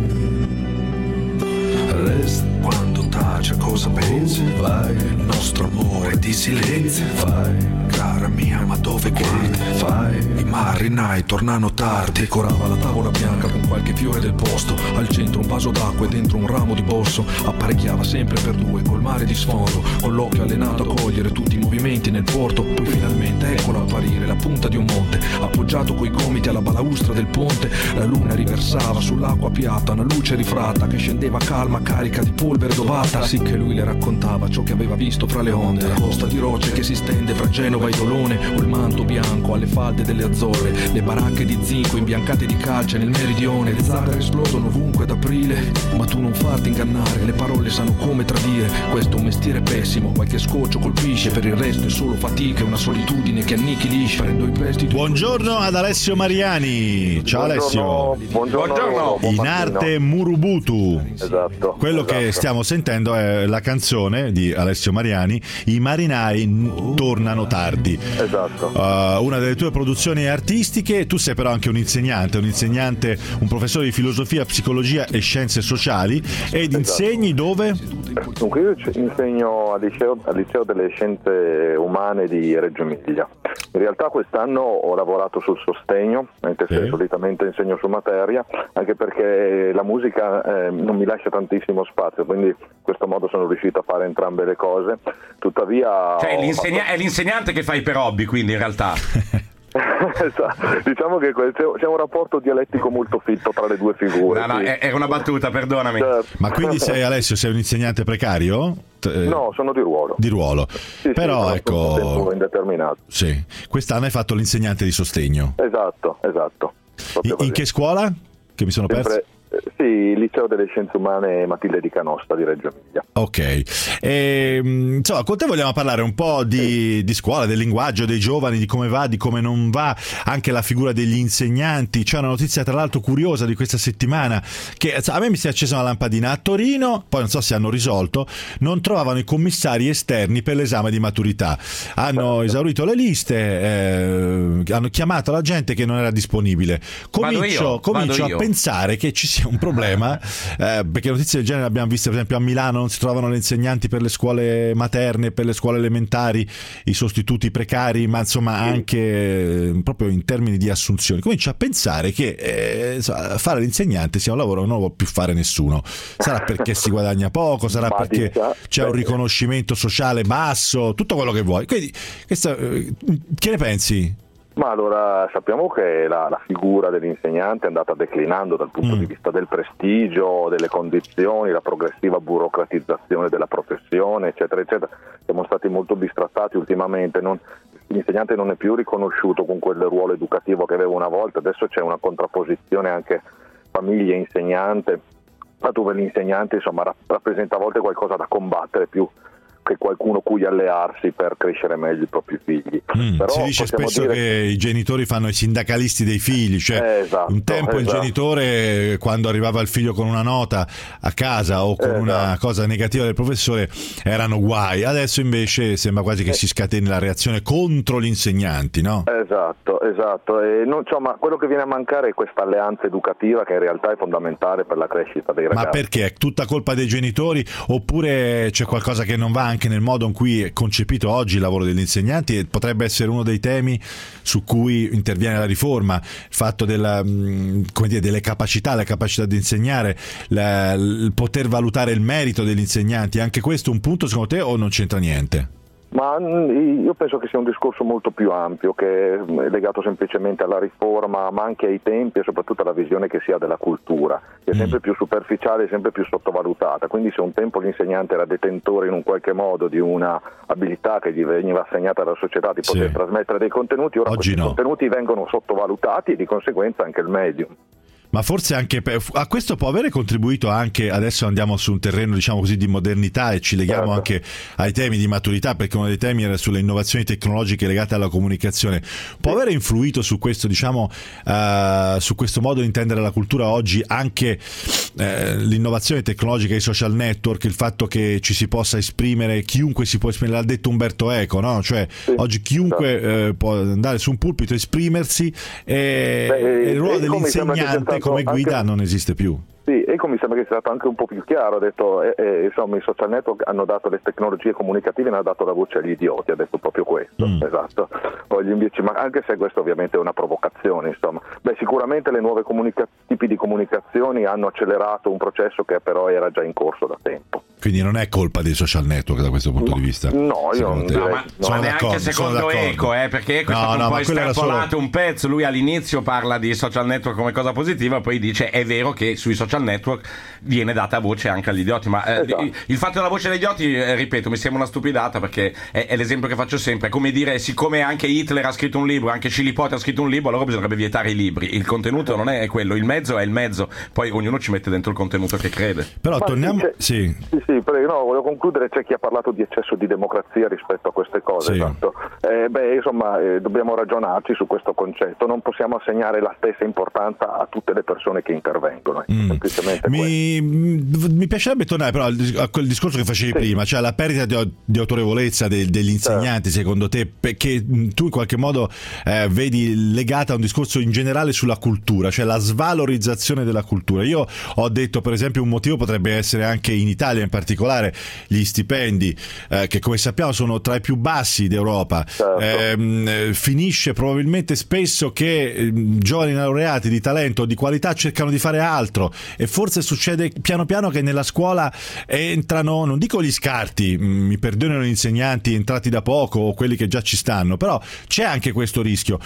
Resti. Quando tace cosa pensi? Vai. Il nostro amore di silenzio. Fai. Cara mia, ma dove guardi? Fai. I marinai tornano tardi. Decorava la tavola bianca con qualche fiore del posto, al centro un vaso d'acqua e dentro un ramo di bosso. Apparecchiava sempre per due col mare di sfondo, con l'occhio allenato a cogliere tutti i movimenti nel porto. Poi finalmente eccolo apparire, la punta di un monte, appoggiato coi gomiti alla balaustra del ponte. La luna riversava sull'acqua piatta una luce rifratta che scendeva calma, carica di polvere dovata. Sì che lui le raccontava ciò che aveva visto fra le onde, la costa di rocce che si stende fra Genova e Dolone, o il manto bianco alle falde delle Azzorre, le baracche di zinco imbiancate di calce nel meridione. Le zagare esplodono ovunque ad aprile, ma tu non farti ingannare, le parole sanno come tradire. Questo è un mestiere pessimo, qualche scoccio colpisce, per il resto è solo fatica e una solitudine che annichilisce. Prendo i prestiti. Buongiorno ad Alessio Mariani. Ciao Alessio. Buongiorno. In arte Murubutu. Esatto. Quello che stiamo sentendo è la canzone di Alessio Mariani, I marinai tornano tardi. Esatto. Una delle tue produzioni artistiche. Tu sei però anche un insegnante, un professore di filosofia, psicologia e scienze sociali, ed insegni dove? Dunque io insegno al liceo delle scienze umane di Reggio Emilia. In realtà quest'anno ho lavorato sul sostegno, mentre solitamente insegno su materia, anche perché la musica non mi lascia tantissimo spazio, quindi in questo modo sono riuscito a fare entrambe le cose. Tuttavia è l'insegnante che fai per hobby, quindi in realtà. Esatto. Diciamo che c'è un rapporto dialettico molto fitto tra le due figure. No, era una battuta, perdonami. Certo. Ma quindi Alessio sei un insegnante precario? No, sono di ruolo. Di ruolo. Sì, però sì, ecco, tempo indeterminato. Sì. Quest'anno hai fatto l'insegnante di sostegno. Esatto. In che scuola? Che mi sono perso? Sì, Liceo delle Scienze Umane Matilde di Canossa di Reggio Emilia. Ok, insomma, con te vogliamo parlare un po' di scuola, del linguaggio dei giovani, di come va, di come non va, anche la figura degli insegnanti. C'è una notizia tra l'altro curiosa di questa settimana che a me mi si è accesa una lampadina. A Torino, poi non so se hanno risolto, non trovavano i commissari esterni per l'esame di maturità. Hanno esaurito le liste, hanno chiamato la gente che non era disponibile. Comincio a pensare che ci sia un problema, perché notizie del genere le abbiamo viste per esempio a Milano. Non si trovano le insegnanti per le scuole materne, per le scuole elementari, i sostituti precari, ma insomma anche proprio in termini di assunzioni. Comincio a pensare che fare l'insegnante sia un lavoro che non lo può più fare nessuno. Sarà perché si guadagna poco, sarà perché c'è un riconoscimento sociale basso, tutto quello che vuoi. Quindi che ne pensi? Ma allora sappiamo che la figura dell'insegnante è andata declinando dal punto di vista del prestigio, delle condizioni, la progressiva burocratizzazione della professione, eccetera, eccetera. Siamo stati molto bistrattati ultimamente, l'insegnante non è più riconosciuto con quel ruolo educativo che aveva una volta, adesso c'è una contrapposizione anche famiglia-insegnante, dove l'insegnante insomma rappresenta a volte qualcosa da combattere più che qualcuno cui allearsi per crescere meglio i propri figli. Però si dice spesso che i genitori fanno i sindacalisti dei figli, cioè un tempo il genitore, quando arrivava il figlio con una nota a casa o con una cosa negativa del professore, erano guai. Adesso invece sembra quasi che si scateni la reazione contro gli insegnanti, no? Esatto, e ma quello che viene a mancare è questa alleanza educativa che in realtà è fondamentale per la crescita dei ragazzi. Ma perché? È tutta colpa dei genitori oppure c'è qualcosa che non va anche nel modo in cui è concepito oggi il lavoro degli insegnanti? E potrebbe essere uno dei temi su cui interviene la riforma, il fatto delle capacità, la capacità di insegnare, il poter valutare il merito degli insegnanti. Anche questo è un punto secondo te o non c'entra niente? Ma io penso che sia un discorso molto più ampio, che è legato semplicemente alla riforma, ma anche ai tempi e soprattutto alla visione che si ha della cultura, che è sempre più superficiale e sempre più sottovalutata. Quindi se un tempo l'insegnante era detentore in un qualche modo di una abilità che gli veniva assegnata dalla società di poter trasmettere dei contenuti, ora questi contenuti vengono sottovalutati e di conseguenza anche il medium. Ma forse anche a questo può avere contribuito anche, adesso andiamo su un terreno diciamo così di modernità e ci leghiamo anche ai temi di maturità, perché uno dei temi era sulle innovazioni tecnologiche legate alla comunicazione. Può avere influito su questo su questo modo di intendere la cultura oggi anche l'innovazione tecnologica, i social network, il fatto che ci si possa esprimere, chiunque si può esprimere, l'ha detto Umberto Eco, no? Cioè oggi chiunque può andare su un pulpito e esprimersi e il ruolo dell'insegnante come guida non esiste più. Sì, Eco mi sembra che sia stato anche un po' più chiaro, ha detto insomma i social network hanno dato le tecnologie comunicative, hanno dato la voce agli idioti, ha detto proprio questo, esatto. Ma anche se questo ovviamente è una provocazione, insomma. Sicuramente le nuove tipi di comunicazioni hanno accelerato un processo che però era già in corso da tempo. Quindi non è colpa dei social network da questo punto di vista? No, io non direi. Ma neanche secondo Eco, perché Eco è stato un po' estrapolato un pezzo. Lui all'inizio parla di social network come cosa positiva, poi dice è vero che sui social network viene data voce anche agli idioti, ma il fatto della voce agli idioti, ripeto, mi sembra una stupidata, perché è l'esempio che faccio sempre. È come dire, siccome anche Hitler ha scritto un libro, anche Scilipoti ha scritto un libro, allora bisognerebbe vietare i libri. Il contenuto non è quello, il mezzo è il mezzo, poi ognuno ci mette dentro il contenuto che crede. Però torniamo... Sì, prego, volevo concludere. C'è chi ha parlato di eccesso di democrazia rispetto a queste cose, esatto. Dobbiamo ragionarci su questo concetto, non possiamo assegnare la stessa importanza a tutte le persone che intervengono. Mi piacerebbe tornare però a quel discorso che facevi prima, cioè la perdita di autorevolezza degli insegnanti, secondo te, perché tu in qualche modo vedi legata a un discorso in generale sulla cultura, cioè la svalorizzazione della cultura. Io ho detto, per esempio, un motivo potrebbe essere anche in Italia in particolare gli stipendi che come sappiamo sono tra i più bassi d'Europa. Finisce probabilmente spesso che giovani laureati di talento o di qualità cercano di fare altro, e forse succede piano piano che nella scuola entrano, non dico gli scarti, mi perdonano gli insegnanti entrati da poco o quelli che già ci stanno, però c'è anche questo rischio.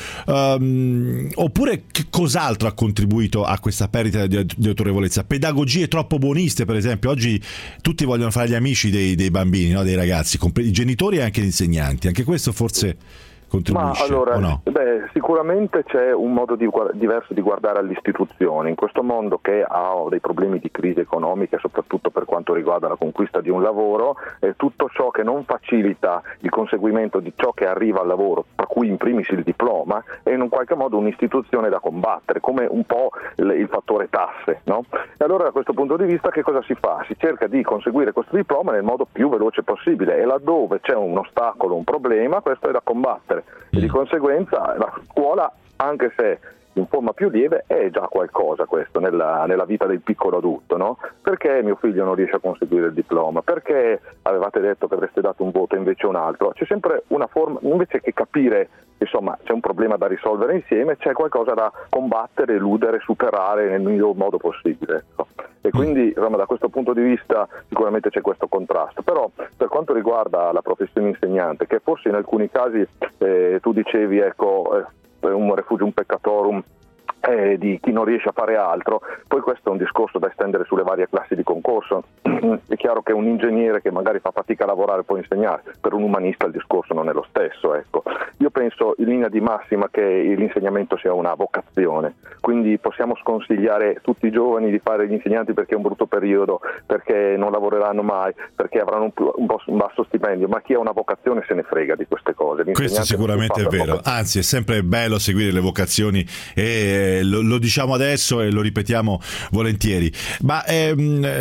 Oppure che cos'altro ha contribuito a questa perdita di autorevolezza? Pedagogie troppo buoniste, per esempio. Oggi tutti vogliono fare gli amici dei bambini, no? Dei ragazzi, i genitori e anche gli insegnanti. Anche questo forse contribuisce, allora, o no? Sicuramente c'è un modo diverso di guardare alle istituzioni. In questo mondo che ha dei problemi di crisi economica, soprattutto per quanto riguarda la conquista di un lavoro, tutto ciò che non facilita il conseguimento di ciò che arriva al lavoro, tra cui in primis il diploma, è in un qualche modo un'istituzione da combattere, come un po' il fattore tasse, no? E allora da questo punto di vista che cosa si fa? Si cerca di conseguire questo diploma nel modo più veloce possibile, e laddove c'è un ostacolo, un problema, questo è da combattere. E di conseguenza la scuola, anche se in forma più lieve, è già qualcosa questo nella vita del piccolo adulto, no? Perché mio figlio non riesce a conseguire il diploma? Perché avevate detto che avreste dato un voto invece un altro? C'è sempre una forma, invece che capire, insomma, c'è un problema da risolvere insieme, c'è qualcosa da combattere, eludere, superare nel miglior modo possibile, ecco. E quindi insomma, da questo punto di vista sicuramente c'è questo contrasto. Però per quanto riguarda la professione insegnante, che forse in alcuni casi tu dicevi, un refugium peccatorum di chi non riesce a fare altro, poi questo è un discorso da estendere sulle varie classi di concorso. È chiaro che un ingegnere che magari fa fatica a lavorare può insegnare, per un umanista il discorso non è lo stesso, ecco. Io penso in linea di massima che l'insegnamento sia una vocazione, quindi possiamo sconsigliare tutti i giovani di fare gli insegnanti perché è un brutto periodo, perché non lavoreranno mai, perché avranno un basso stipendio, ma chi ha una vocazione se ne frega di queste cose. Questo sicuramente è vero, anzi è sempre bello seguire le vocazioni e lo diciamo adesso e lo ripetiamo volentieri. Ma per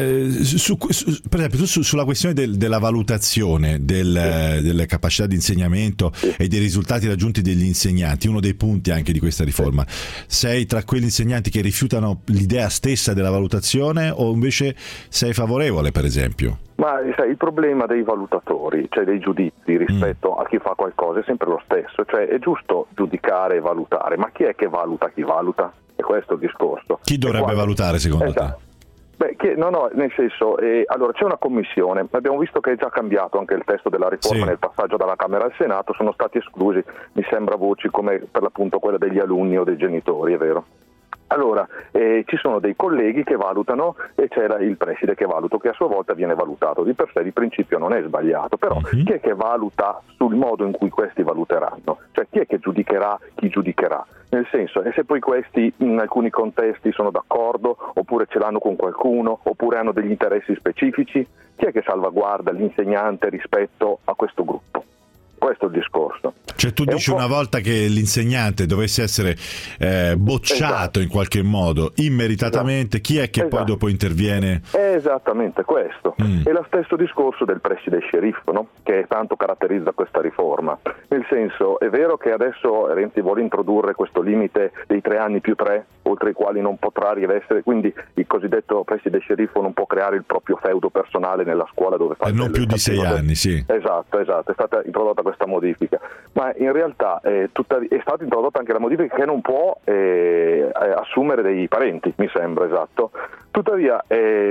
esempio sulla questione della valutazione delle capacità di insegnamento e dei risultati raggiunti degli insegnanti, uno dei punti anche di questa riforma, sei tra quegli insegnanti che rifiutano l'idea stessa della valutazione o invece sei favorevole, per esempio? Ma sai, il problema dei valutatori, cioè dei giudizi rispetto a chi fa qualcosa, è sempre lo stesso, cioè è giusto giudicare e valutare, ma chi è che valuta chi valuta? E questo è il discorso. Chi dovrebbe valutare secondo te? Beh, nel senso, allora c'è una commissione, abbiamo visto che è già cambiato anche il testo della riforma nel passaggio dalla Camera al Senato, sono stati esclusi, mi sembra, voci come per l'appunto quella degli alunni o dei genitori, è vero? Allora, ci sono dei colleghi che valutano e c'era il preside che valuta, che a sua volta viene valutato. Di per sé di principio non è sbagliato, però chi è che valuta sul modo in cui questi valuteranno? Cioè chi è che giudicherà chi giudicherà? Nel senso, e se poi questi in alcuni contesti sono d'accordo, oppure ce l'hanno con qualcuno, oppure hanno degli interessi specifici, chi è che salvaguarda l'insegnante rispetto a questo gruppo? Questo è il discorso. Cioè tu dici una volta che l'insegnante dovesse essere bocciato in qualche modo immeritatamente, chi è che poi dopo interviene? È esattamente questo. È lo stesso discorso del preside sceriffo, no? Che tanto caratterizza questa riforma. Nel senso, è vero che adesso Renzi vuole introdurre questo limite dei 3 anni più 3, oltre i quali non potrà rivestere, quindi il cosiddetto preside sceriffo non può creare il proprio feudo personale nella scuola dove fa non più di 6 anni, sì. Esatto, è stata introdotta questa modifica, ma in realtà è stata introdotta anche la modifica che non può assumere dei parenti, mi sembra, esatto. Tuttavia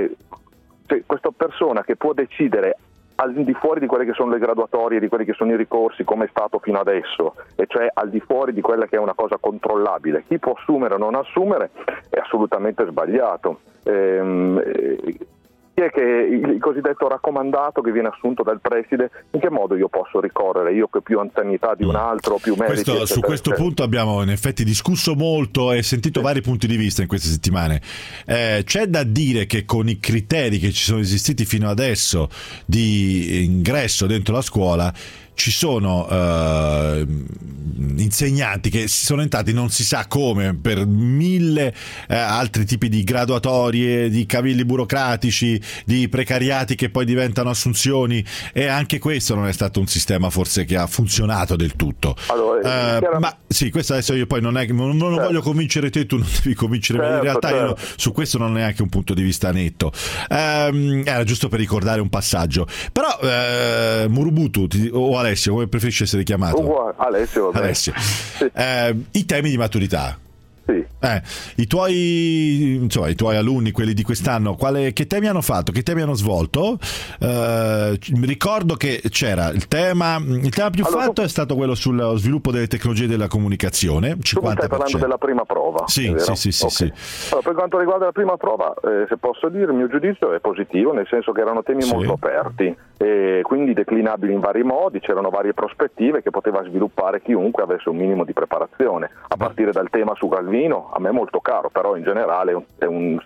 questa persona che può decidere al di fuori di quelle che sono le graduatorie, di quelli che sono i ricorsi, come è stato fino adesso, e cioè al di fuori di quella che è una cosa controllabile, chi può assumere o non assumere è assolutamente sbagliato. Chi è che il cosiddetto raccomandato che viene assunto dal preside, in che modo io posso ricorrere, io che ho più anzianità di un altro, più meriti, su questo punto abbiamo in effetti discusso molto e sentito vari punti di vista in queste settimane. C'è da dire che con i criteri che ci sono esistiti fino adesso di ingresso dentro la scuola ci sono insegnanti che sono entrati non si sa come per 1000 altri tipi di graduatorie, di cavilli burocratici, di precariati che poi diventano assunzioni, e anche questo non è stato un sistema forse che ha funzionato del tutto. Allora, ma sì, questo adesso io poi non voglio convincere te, tu non devi convincere me, in realtà io su questo non ho neanche un punto di vista netto, era giusto per ricordare un passaggio. Però Murubutu o Alessio, come preferisci essere chiamato? Alessio, va bene. Alessio. Sì. I temi di maturità. Sì. I tuoi alunni, quelli di quest'anno, che temi hanno fatto? Che temi hanno svolto? Ricordo che c'era il tema più fatto è stato quello sullo sviluppo delle tecnologie della comunicazione. 50%. Tu stai parlando della prima prova? Sì. Allora, per quanto riguarda la prima prova, se posso dire, il mio giudizio è positivo, nel senso che erano temi molto aperti, e quindi declinabili in vari modi, c'erano varie prospettive che poteva sviluppare chiunque avesse un minimo di preparazione, a partire dal tema su Galvino, a me molto caro, però in generale è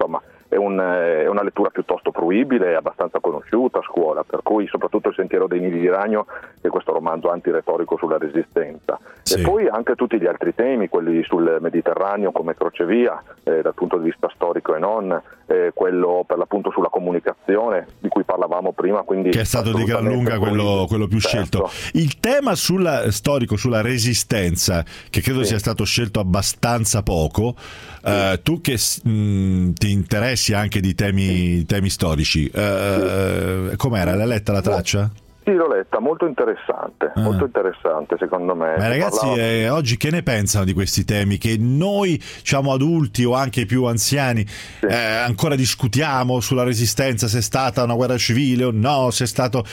una lettura piuttosto fruibile e abbastanza conosciuta a scuola, per cui soprattutto Il sentiero dei nidi di ragno e questo romanzo antiretorico sulla resistenza. Sì. E poi anche tutti gli altri temi, quelli sul Mediterraneo come crocevia, dal punto di vista storico e non, quello per l'appunto sulla comunicazione di cui parlavamo prima, quindi che è stato di gran lunga quello più scelto. Il tema storico sulla resistenza, che credo sia stato scelto abbastanza poco, tu che ti interessi anche di temi storici, com'era? L'hai letta la traccia? Sì, l'ho letta, molto interessante secondo me. Ma ragazzi, oggi che ne pensano di questi temi che noi, diciamo adulti o anche più anziani, ancora discutiamo sulla resistenza, se è stata una guerra civile o no, se è stato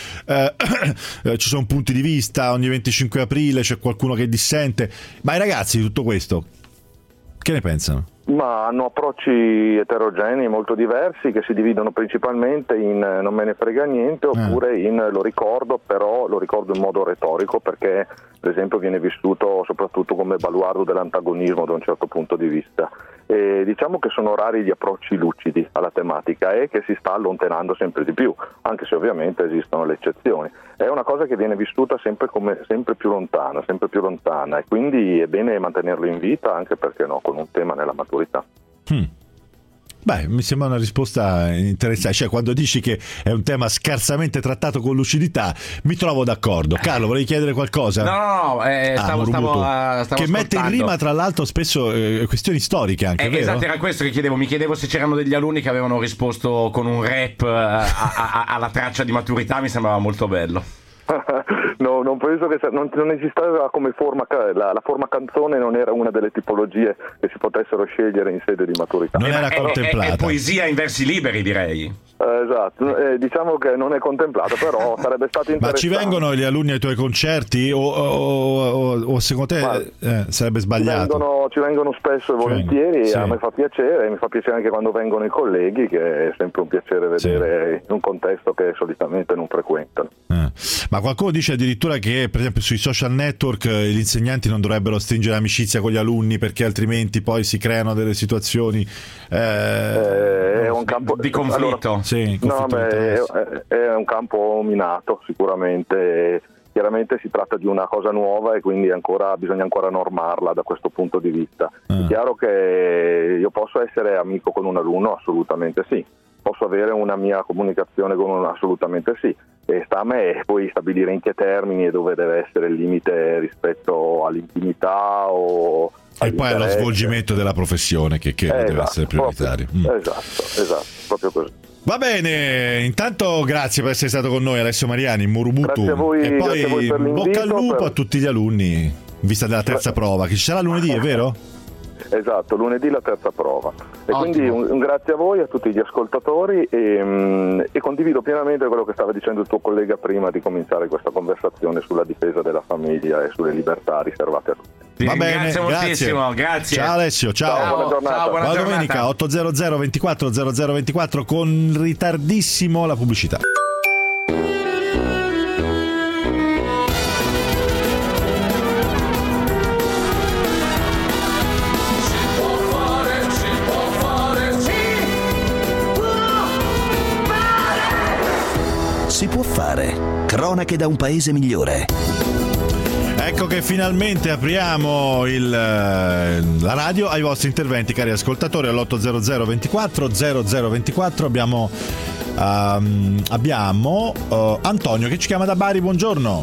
ci sono punti di vista, ogni 25 aprile c'è qualcuno che dissente, ma i ragazzi di tutto questo che ne pensano? Ma hanno approcci eterogenei molto diversi, che si dividono principalmente in non me ne frega niente oppure in lo ricordo, però lo ricordo in modo retorico, perché per esempio viene vissuto soprattutto come baluardo dell'antagonismo da un certo punto di vista. E diciamo che sono rari gli approcci lucidi alla tematica e che si sta allontanando sempre di più, anche se ovviamente esistono le eccezioni. È una cosa che viene vissuta sempre più lontana, e quindi è bene mantenerlo in vita, anche perché no, con un tema nella maturità maturità. Beh, mi sembra una risposta interessante, cioè quando dici che è un tema scarsamente trattato con lucidità mi trovo d'accordo. Carlo, volevi chiedere qualcosa? No, stavo che mette in rima tra l'altro spesso questioni storiche anche, vero? Esatto, era questo che chiedevo, mi chiedevo se c'erano degli alunni che avevano risposto con un rap alla traccia di maturità, mi sembrava molto bello. No, non penso che non esisteva come forma, la forma canzone non era una delle tipologie che si potessero scegliere in sede di maturità. Non era contemplata. È poesia in versi liberi, direi. Esatto, diciamo che non è contemplata, però sarebbe stato interessante. Ma ci vengono gli alunni ai tuoi concerti o secondo te sarebbe sbagliato? Ci vengono spesso e volentieri, sì. A me fa piacere, e mi fa piacere anche quando vengono i colleghi, che è sempre un piacere vedere in un contesto che solitamente non frequentano. Ma qualcuno dice addirittura che per esempio sui social network gli insegnanti non dovrebbero stringere amicizia con gli alunni perché altrimenti poi si creano delle situazioni è un campo di conflitto. Allora, sì, è un campo minato sicuramente. Chiaramente si tratta di una cosa nuova e quindi bisogna ancora normarla da questo punto di vista. È chiaro che io posso essere amico con un alunno, assolutamente sì. Posso avere una mia comunicazione con uno, assolutamente sì. E sta a me poi stabilire in che termini e dove deve essere il limite rispetto all'intimità o e poi allo svolgimento della professione che deve essere prioritario. Esatto, proprio così. Va bene, intanto grazie per essere stato con noi Alessio Mariani, Murubutu. Grazie a voi, e poi per l'invito, bocca al lupo a tutti gli alunni in vista della terza prova che ci sarà lunedì, è vero? Esatto, lunedì la terza prova. E Ottimo. quindi un grazie a voi, a tutti gli ascoltatori e condivido pienamente quello che stava dicendo il tuo collega prima di cominciare questa conversazione sulla difesa della famiglia e sulle libertà riservate a tutti. Va bene, moltissimo, grazie. Ciao Alessio, ciao. Buona giornata. Ciao, buona Buona giornata. domenica 800 24 0024 con ritardissimo la pubblicità. Si può fare. Cronache da un paese migliore. Ecco che finalmente apriamo la radio ai vostri interventi, cari ascoltatori, all'800 24 0024. Abbiamo Antonio che ci chiama da Bari, buongiorno.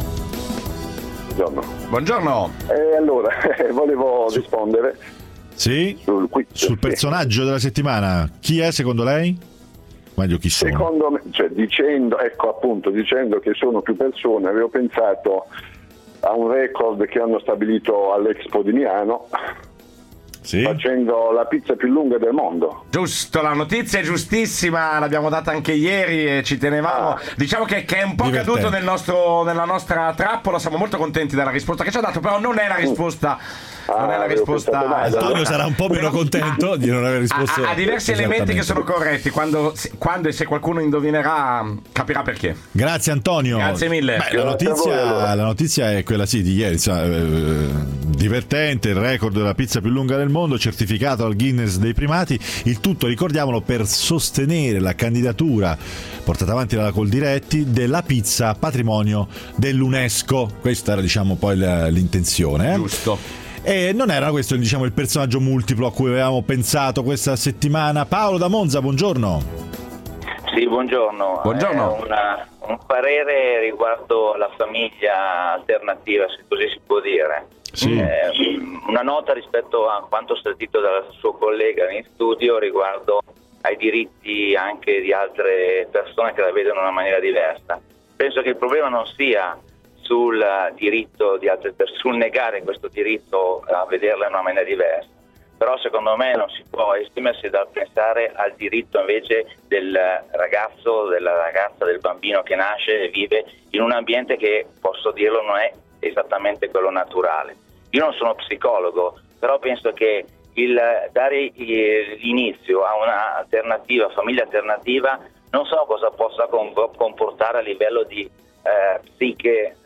Buongiorno. Allora, volevo rispondere Sì? Sul personaggio della settimana. Chi è secondo lei? Meglio chi sono? Secondo me, dicendo che sono più persone, avevo pensato a un record che hanno stabilito all'Expo di Milano, sì? facendo la pizza più lunga del mondo. Giusto, la notizia è giustissima, l'abbiamo data anche ieri e ci tenevamo. Diciamo che è un po' caduto nella nostra trappola, siamo molto contenti della risposta che ci ha dato, però non è la risposta. Non è la risposta. Antonio sarà un po' meno contento di non aver risposto. Ha diversi elementi che sono corretti. Quando e se qualcuno indovinerà, capirà perché. Grazie Antonio. Grazie mille. Beh, la notizia è quella di ieri. Insomma, divertente, il record della pizza più lunga del mondo, certificato al Guinness dei primati. Il tutto, ricordiamolo, per sostenere la candidatura portata avanti dalla Coldiretti della pizza patrimonio dell'UNESCO. Questa era poi l'intenzione. Giusto. E non era questo il personaggio multiplo a cui avevamo pensato questa settimana. Paolo da Monza, buongiorno. Sì, buongiorno. Buongiorno. Un parere riguardo la famiglia alternativa, se così si può dire. Sì. Una nota rispetto a quanto sentito dal suo collega in studio riguardo ai diritti anche di altre persone che la vedono in una maniera diversa. Penso che il problema non sia sul diritto di altre persone, sul negare questo diritto a vederla in una maniera diversa, però secondo me non si può estimersi dal pensare al diritto invece del ragazzo, della ragazza, del bambino che nasce e vive in un ambiente che, posso dirlo, non è esattamente quello naturale. Io non sono psicologo, però penso che il dare l'inizio a una famiglia alternativa, non so cosa possa comportare a livello di psiche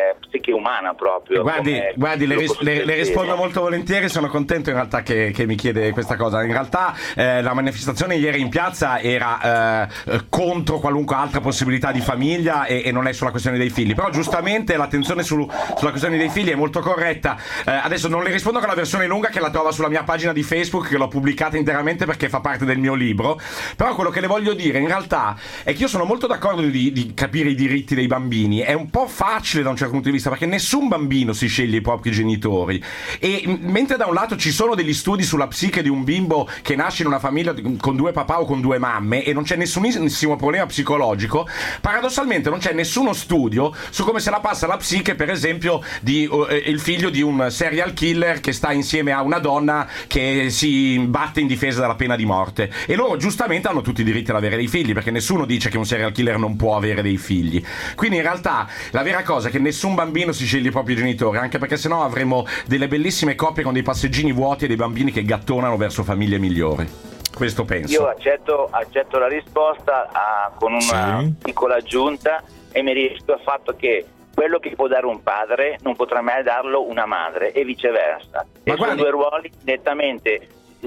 umana proprio. Guardi, le rispondo molto volentieri, sono contento in realtà che mi chiede questa cosa. In realtà la manifestazione ieri in piazza era contro qualunque altra possibilità di famiglia e non è sulla questione dei figli, però giustamente l'attenzione sulla questione dei figli è molto corretta. Adesso non le rispondo con la versione lunga, che la trova sulla mia pagina di Facebook, che l'ho pubblicata interamente perché fa parte del mio libro, però quello che le voglio dire in realtà è che io sono molto d'accordo di capire i diritti dei bambini. È un po' facile da un certo punto di vista, perché nessun bambino si sceglie i propri genitori, e mentre da un lato ci sono degli studi sulla psiche di un bimbo che nasce in una famiglia con due papà o con due mamme e non c'è nessunissimo problema psicologico, paradossalmente non c'è nessuno studio su come se la passa la psiche, per esempio, di il figlio di un serial killer che sta insieme a una donna che si batte in difesa della pena di morte, e loro giustamente hanno tutti i diritti ad avere dei figli, perché nessuno dice che un serial killer non può avere dei figli. Quindi in realtà la vera cosa è che nessun bambino si sceglie i propri genitori, anche perché sennò avremo delle bellissime coppie con dei passeggini vuoti e dei bambini che gattonano verso famiglie migliori. Questo penso. Io accetto la risposta con una piccola aggiunta, e mi riferisco al fatto che quello che può dare un padre non potrà mai darlo una madre, e viceversa. E sono due ruoli nettamente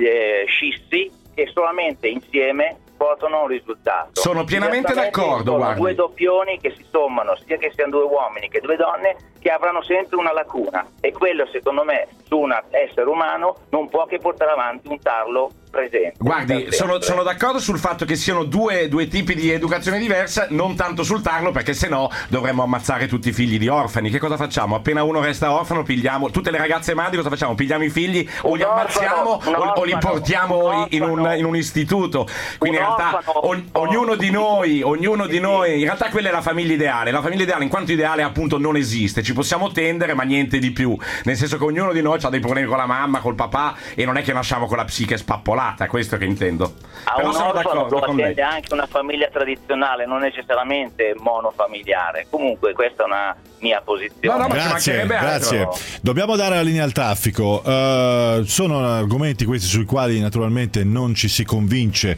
scissi, che solamente insieme portano a un risultato. Sono pienamente d'accordo, guardi. Due doppioni che si sommano, sia che siano due uomini che due donne, che avranno sempre una lacuna, e quello, secondo me, su un essere umano non può che portare avanti un tarlo presente. Guardi, sono d'accordo sul fatto che siano due tipi di educazione diversa, non tanto sul tarlo, perché sennò dovremmo ammazzare tutti i figli di orfani. Che cosa facciamo? Appena uno resta orfano, pigliamo tutte le ragazze madri, cosa facciamo? Pigliamo i figli, o li ammazziamo o li portiamo in un istituto. Quindi in realtà ognuno di noi, in realtà quella è la famiglia ideale. La famiglia ideale, in quanto ideale, appunto non esiste. Ci possiamo tendere, ma niente di più. Nel senso che ognuno di noi ha dei problemi con la mamma, col papà, e non è che nasciamo con la psiche spappolata. È questo che intendo. A un orfano lo attende anche una famiglia tradizionale, non necessariamente monofamiliare. Comunque questa è una mia posizione. Grazie. Dobbiamo dare la linea al traffico. Sono argomenti questi sui quali naturalmente non ci si convince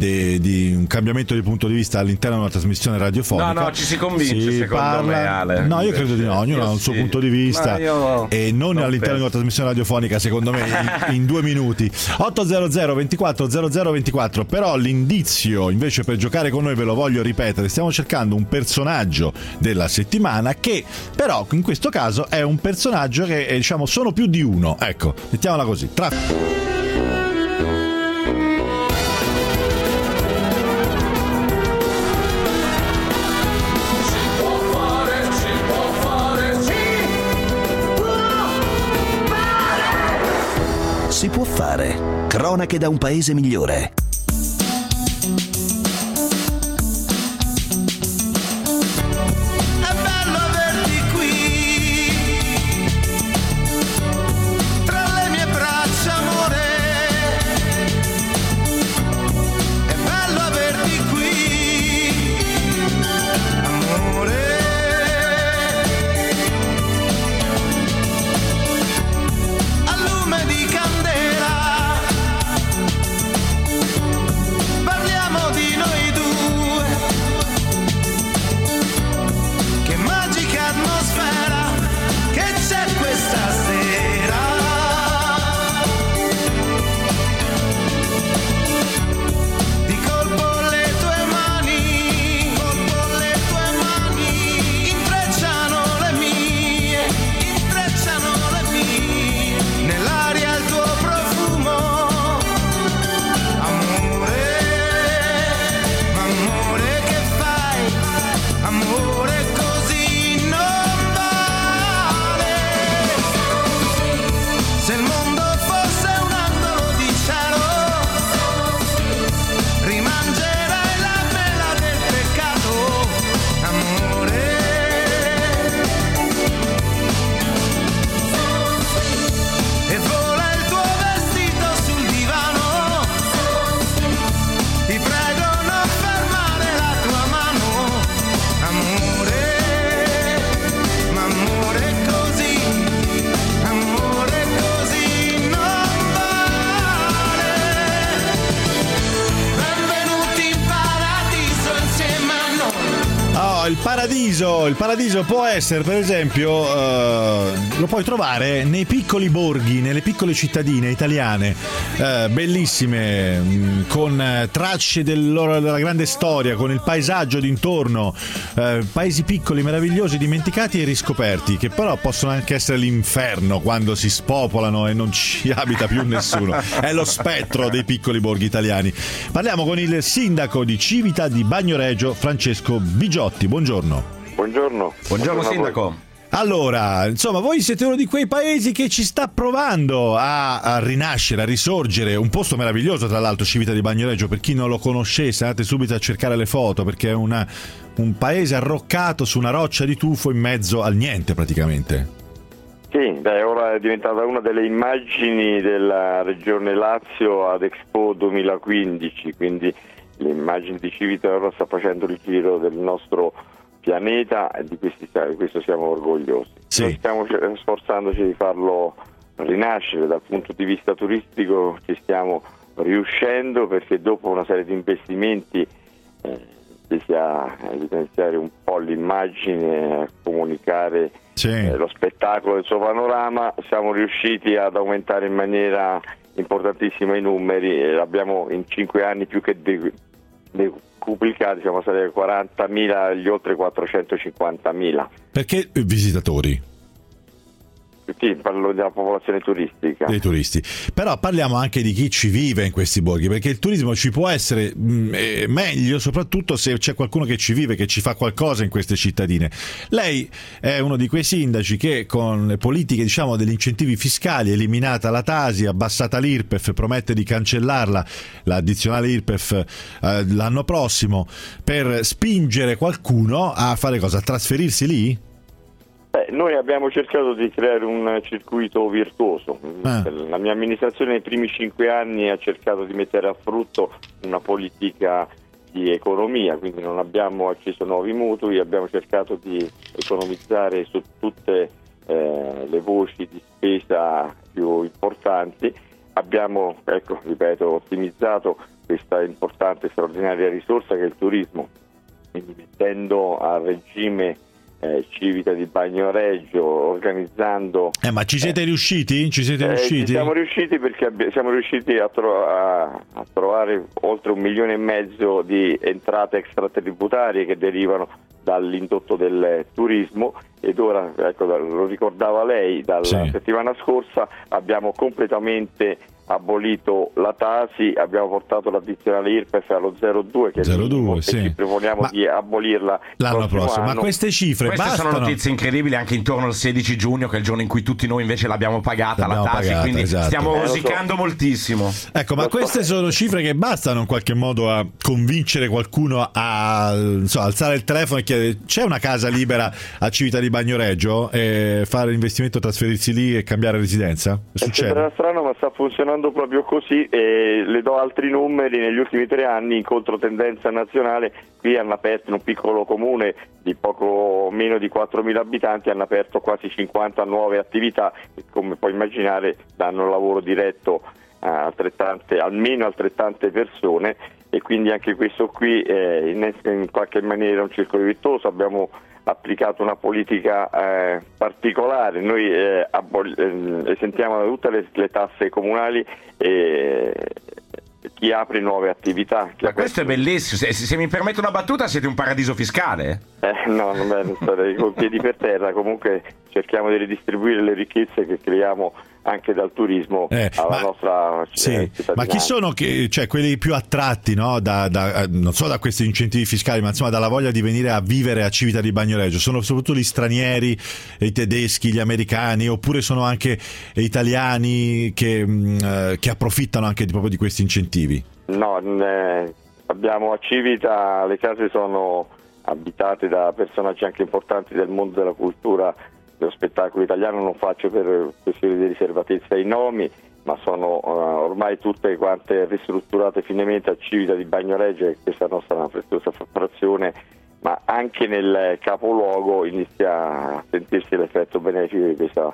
di un cambiamento di punto di vista all'interno di una trasmissione radiofonica. No, ci si convince, secondo me, Ale. No, io credo di no, ognuno ha un suo punto di vista, e non all'interno di una trasmissione radiofonica, secondo me, in 2 minuti. 800 24 00 24. Però l'indizio invece per giocare con noi ve lo voglio ripetere: stiamo cercando un personaggio della settimana, che però in questo caso è un personaggio che diciamo sono più di uno, ecco, mettiamola così. Si può fare. Cronache da un paese migliore. È bello averti qui tra le mie braccia, amore. È bello averti qui, amore. A lume di candela Il paradiso può essere, per esempio, lo puoi trovare nei piccoli borghi, nelle piccole cittadine italiane, bellissime, con tracce della grande storia, con il paesaggio d'intorno, paesi piccoli, meravigliosi, dimenticati e riscoperti, che però possono anche essere l'inferno quando si spopolano e non ci abita più nessuno. È lo spettro dei piccoli borghi italiani. Parliamo con il sindaco di Civita di Bagnoregio, Francesco Bigiotti. Buongiorno. Buongiorno sindaco. Allora, insomma, voi siete uno di quei paesi che ci sta provando a rinascere, a risorgere. Un posto meraviglioso, tra l'altro, Civita di Bagnoregio. Per chi non lo conoscesse, andate subito a cercare le foto, perché è un paese arroccato su una roccia di tufo in mezzo al niente, praticamente. Sì, ora è diventata una delle immagini della Regione Lazio ad Expo 2015, quindi l'immagine di Civita ora sta facendo il giro del nostro pianeta e di questo siamo orgogliosi. Sì. Noi stiamo sforzandoci di farlo rinascere dal punto di vista turistico, ci stiamo riuscendo, perché dopo una serie di investimenti sia evidenziare un po' l'immagine, a comunicare lo spettacolo del suo panorama, siamo riusciti ad aumentare in maniera importantissima i numeri e abbiamo in 5 anni più che decuplicati, siamo stati ai 40.000 agli oltre 450.000. Perché visitatori? Sì, parlo della popolazione turistica. Dei turisti. Però parliamo anche di chi ci vive in questi borghi, perché il turismo ci può essere meglio soprattutto se c'è qualcuno che ci vive, che ci fa qualcosa in queste cittadine. Lei è uno di quei sindaci che con le politiche, diciamo, degli incentivi fiscali, eliminata la Tasi, abbassata l'IRPEF, promette di cancellarla, l'addizionale IRPEF l'anno prossimo, per spingere qualcuno a fare cosa? A trasferirsi lì? Noi abbiamo cercato di creare un circuito virtuoso. La mia amministrazione nei primi 5 anni ha cercato di mettere a frutto una politica di economia, quindi non abbiamo acceso nuovi mutui, abbiamo cercato di economizzare su tutte le voci di spesa più importanti. Abbiamo, ottimizzato questa importante e straordinaria risorsa che è il turismo, quindi mettendo a regime Civita di Bagnoregio, organizzando. Ma ci siete riusciti? Ci siamo riusciti perché siamo riusciti a trovare oltre 1,5 milioni di entrate extratributarie che derivano dall'indotto del turismo, ed ora, lo ricordava lei, dalla settimana scorsa abbiamo completamente abolito la Tasi, abbiamo portato l'addizionale IRPEF allo 0,2 che ci proponiamo di abolirla l'anno prossimo. Anno. Ma queste cifre bastano? Sono notizie incredibili, anche intorno al 16 giugno, che è il giorno in cui tutti noi invece l'abbiamo pagata la Tasi, quindi stiamo rosicando moltissimo. Ecco, ma queste sono cifre che bastano in qualche modo a convincere qualcuno a alzare il telefono e chiedere: c'è una casa libera a Civita di Bagnoregio, e fare l'investimento, trasferirsi lì e cambiare residenza? Succede? Sembra strano, ma sta funzionando proprio così, e le do altri numeri. Negli ultimi 3 anni, in controtendenza nazionale, qui hanno aperto, in un piccolo comune di poco meno di 4.000 abitanti, hanno aperto quasi 50 nuove attività che, come puoi immaginare, danno lavoro diretto a almeno altrettante persone, e quindi anche questo qui in qualche maniera un circolo virtuoso. Abbiamo applicato una politica particolare, noi esentiamo da tutte le tasse comunali chi apre nuove attività. Ma questo è bellissimo, se mi permette una battuta, siete un paradiso fiscale? No, non stare con piedi per terra, comunque cerchiamo di ridistribuire le ricchezze che creiamo anche dal turismo alla nostra cittadinanza. Ma chi sono quelli più attratti, no? Non solo da questi incentivi fiscali, ma insomma dalla voglia di venire a vivere a Civita di Bagnoregio? Sono soprattutto gli stranieri, i tedeschi, gli americani, oppure sono anche italiani che approfittano anche proprio di questi incentivi? No, abbiamo a Civita, le case sono abitate da personaggi anche importanti del mondo della cultura, dello spettacolo italiano. Non faccio per questioni di riservatezza i nomi, ma sono ormai tutte quante ristrutturate finemente a Civita di Bagnoregio, e questa è nostra preziosa frazione, ma anche nel capoluogo inizia a sentirsi l'effetto benefico di questa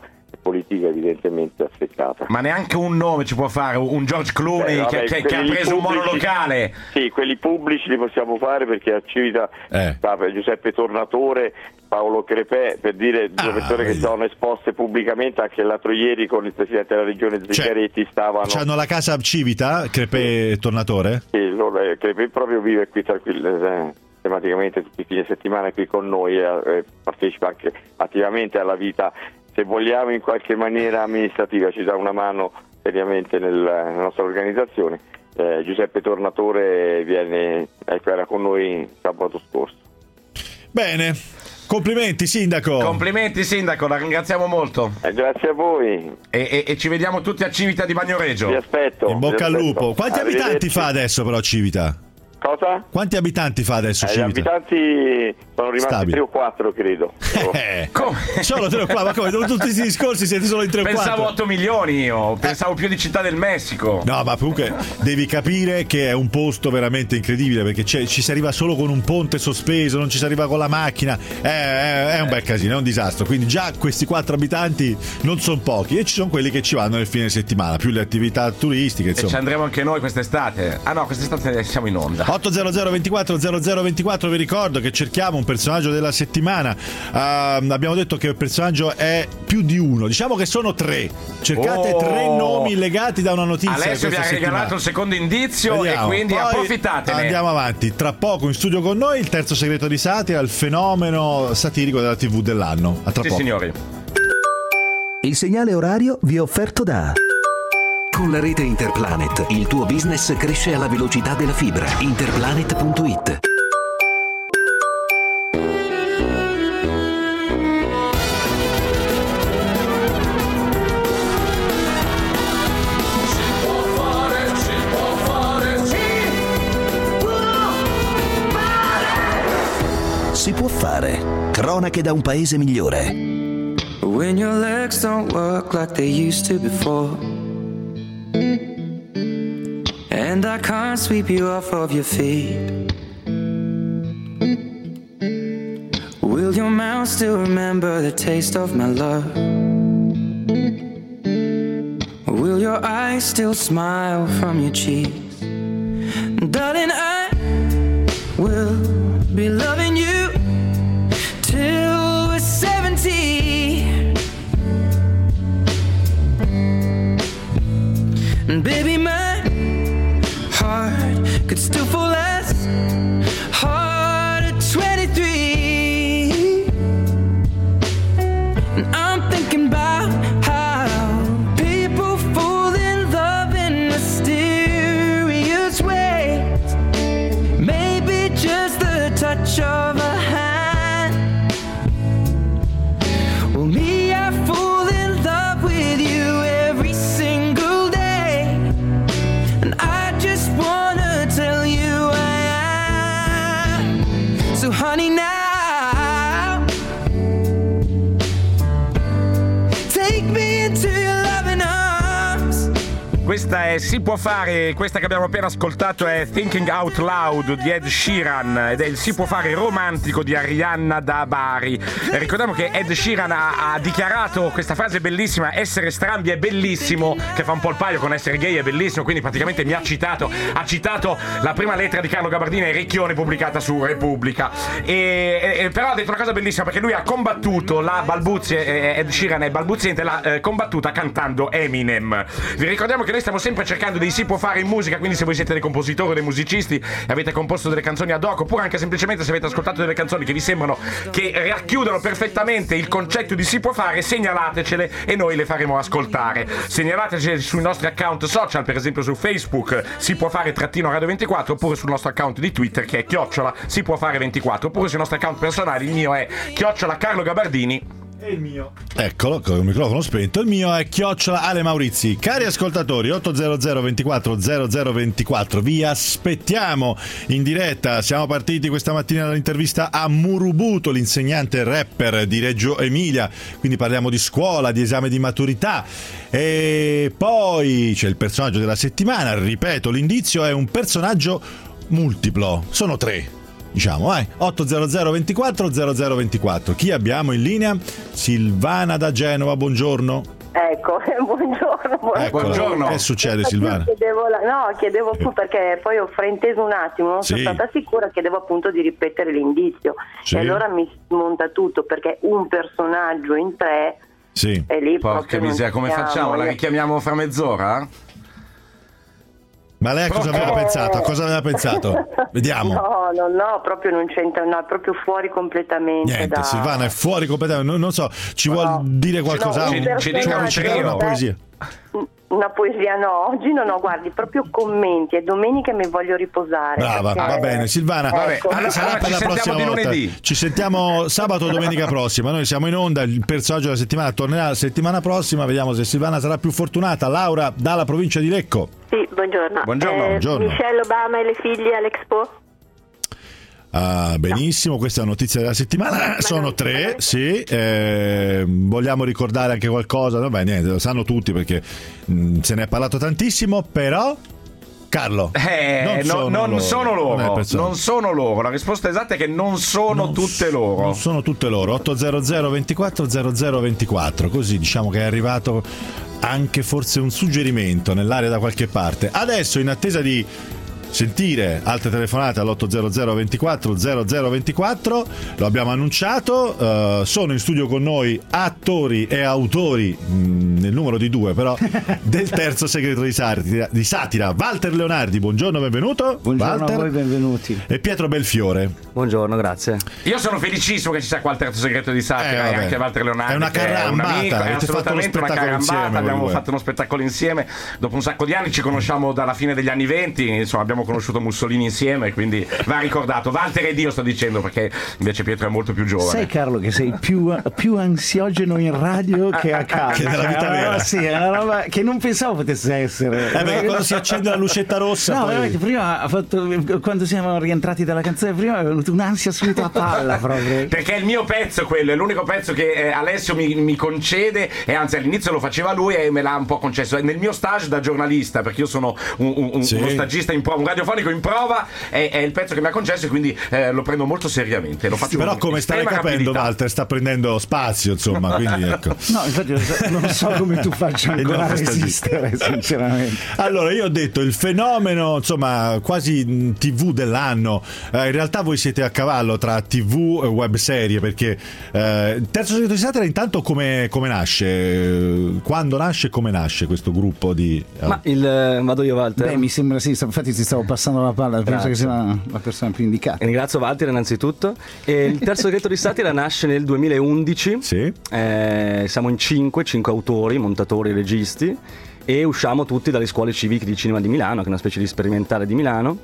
politica evidentemente azzeccata. Ma neanche un nome ci può fare, un George Clooney che ha preso un monolocale. Sì, quelli pubblici li possiamo fare perché a Civita sta Giuseppe Tornatore, Paolo Crepè, per dire due persone che sono esposte pubblicamente. Anche l'altro ieri con il presidente della regione Zingaretti stavano. C'hanno la casa a Civita, Crepè e Tornatore? Sì, Crepè proprio vive qui tematicamente tutti i fine settimana qui con noi e partecipa anche attivamente alla vita, se vogliamo in qualche maniera amministrativa, ci dà una mano seriamente nella nostra organizzazione. Giuseppe Tornatore era con noi sabato scorso. Bene, complimenti sindaco. Complimenti sindaco, la ringraziamo molto. Grazie a voi. E ci vediamo tutti a Civita di Bagnoregio. Vi aspetto. In bocca al lupo. Quanti abitanti fa adesso però Civita? Cosa? Quanti abitanti fa adesso Civita? Gli abitanti sono rimasti Stabili. 3 o 4 credo. Come? Solo 3 o 4? Ma come? Dopo tutti questi discorsi siete solo in 3 o 4? Pensavo 8 milioni io, pensavo più di Città del Messico. No, ma comunque devi capire che è un posto veramente incredibile, perché ci si arriva solo con un ponte sospeso, non ci si arriva con la macchina, è un bel casino, è un disastro. Quindi già questi 4 abitanti non sono pochi, e ci sono quelli che ci vanno nel fine settimana, più le attività turistiche, insomma. E ci andremo anche noi quest'estate. Ah no, quest'estate siamo in onda. 800 24 0024, vi ricordo che cerchiamo un personaggio della settimana. Abbiamo detto che il personaggio è più di uno, diciamo che sono 3. Cercate 3 nomi legati da una notizia. Alessio vi ha regalato il secondo indizio. Vediamo. E quindi poi approfittatene. Andiamo avanti, tra poco in studio con noi il terzo segreto di satira, il fenomeno satirico della TV dell'anno. A tra poco. Signori. Il segnale orario vi è offerto da... Con la rete Interplanet, il tuo business cresce alla velocità della fibra. Interplanet.it. Si può fare. Cronache da un paese migliore. When your legs don't work like they used to before, and I can't sweep you off of your feet, will your mouth still remember the taste of my love? Will your eyes still smile from your cheeks? Darling, I will be loving you till we're 70. And baby, my heart could still fall as hard at 23. And I'm thinking about how people fall in love in mysterious ways. Maybe just the touch of a hand. Well, me, I fall in love with you every single day, and I just wanna tell you I am. So honey, now take me into your loving arms. Questa è Si può fare, questa che abbiamo appena ascoltato è Thinking Out Loud di Ed Sheeran ed è il Si può fare romantico di Arianna da Bari. E ricordiamo che Ed Sheeran ha dichiarato questa frase bellissima: essere strambi è bellissimo, che fa un po' il paio con essere gay è bellissimo, quindi praticamente ha citato la prima lettera di Carlo Gabardini ai Recchioni pubblicata su Repubblica. E però ha detto una cosa bellissima, perché lui ha combattuto la balbuzia, Ed Sheeran è balbuziente, l'ha combattuta cantando Eminem. Vi ricordiamo che noi stiamo sempre cercando dei si può fare in musica, quindi se voi siete dei compositori o dei musicisti e avete composto delle canzoni ad hoc, oppure anche semplicemente se avete ascoltato delle canzoni che vi sembrano che racchiudono perfettamente il concetto di si può fare, segnalatecele e noi le faremo ascoltare. Segnalatecele sui nostri account social, per esempio su Facebook si può fare _Radio 24, oppure sul nostro account di Twitter che è @ si può fare 24, oppure sui nostri account personali. Il mio è @ Carlo Gabardini. E il mio, eccolo, con il microfono spento, il mio è @ Ale Maurizi. Cari ascoltatori, 800 24 0024, vi aspettiamo in diretta. Siamo partiti questa mattina dall'intervista a Murubuto, l'insegnante rapper di Reggio Emilia, quindi parliamo di scuola, di esame di maturità. E poi c'è il personaggio della settimana, ripeto, l'indizio è un personaggio multiplo, sono 3. Diciamo, 800 24 0024. Chi abbiamo in linea? Silvana da Genova, buongiorno. Ecco, buongiorno. Buongiorno. Che succede, Silvana? Chiedevo perché poi ho frainteso un attimo, non sono stata sicura, chiedevo appunto di ripetere l'indizio. Sì. E allora mi smonta tutto, perché un personaggio in 3 è lì. Porca miseria, come facciamo? La richiamiamo fra mezz'ora? Ma lei a cosa aveva pensato? A cosa aveva pensato? Vediamo. No, proprio non c'entra, no, è proprio fuori completamente. Niente, Silvana è fuori completamente. Non so, ci vuol dire qualcos'altro? Ci dica una poesia. Una poesia no, oggi non ho, guardi, proprio commenti, e domenica mi voglio riposare. Brava, va bene, Silvana. Sarà per la prossima volta. Ci sentiamo sabato o domenica prossima. Noi siamo in onda, il personaggio della settimana tornerà la settimana prossima, vediamo se Silvana sarà più fortunata. Laura, dalla provincia di Lecco. Sì, buongiorno. Buongiorno. Michelle Obama e le figlie all'Expo? Benissimo, questa è la notizia della settimana. Sono 3, sì. Vogliamo ricordare anche qualcosa? Vabbè, niente, lo sanno tutti perché se ne è parlato tantissimo, però Carlo, non sono loro. La risposta esatta è che non sono tutte loro. Non sono tutte loro. 800 24 0024. Così diciamo che è arrivato anche forse un suggerimento nell'area da qualche parte. Adesso, in attesa di sentire altre telefonate all'800 24 0024, lo abbiamo annunciato, sono in studio con noi attori e autori, nel numero di 2 però, del terzo segreto di satira, Walter Leonardi. Buongiorno, benvenuto. Buongiorno Walter. a voi, benvenuti. E Pietro Belfiore. Buongiorno, grazie. Io sono felicissimo che ci sia qua il terzo segreto di satira e anche Walter Leonardi. È una carambata, è assolutamente una carambata. Abbiamo fatto uno spettacolo insieme dopo un sacco di anni, ci conosciamo dalla fine degli anni 20, insomma abbiamo conosciuto Mussolini insieme, quindi va ricordato. Walter ed io sto dicendo, perché invece Pietro è molto più giovane. Sai, Carlo, che sei più ansiogeno in radio che a casa. Che nella vita vera. Sì, è una roba che non pensavo potesse essere. Perché quando si accende la lucetta rossa. No, poi... veramente, prima quando siamo rientrati dalla canzone prima è venuta un'ansia assoluta a palla proprio. Perché è il mio pezzo quello, è l'unico pezzo che Alessio mi concede, e anzi all'inizio lo faceva lui e me l'ha un po' concesso. Nel mio stage da giornalista, perché io sono uno stagista in prova, un radiofonico in prova, è il pezzo che mi ha concesso, e quindi lo prendo molto seriamente. Lo faccio però come stai capendo, Walter sta prendendo spazio, insomma, quindi ecco. No, infatti non so come tu faccia ancora a resistere, sinceramente. Allora, io ho detto il fenomeno, insomma, quasi TV dell'anno. In realtà voi siete a cavallo tra TV e web serie, perché Terzo segreto di satira, intanto come nasce? Quando nasce e come nasce questo gruppo di... Vado io, Walter? Beh, mi sembra sì, infatti ti stavo passando la palla, penso che sia la persona più indicata. Ringrazio Walter innanzitutto. Il terzo segreto di satira nasce nel 2011. Sì. Siamo in 5 autori, montatori e registi, e usciamo tutti dalle scuole civiche di cinema di Milano, che è una specie di sperimentale di Milano.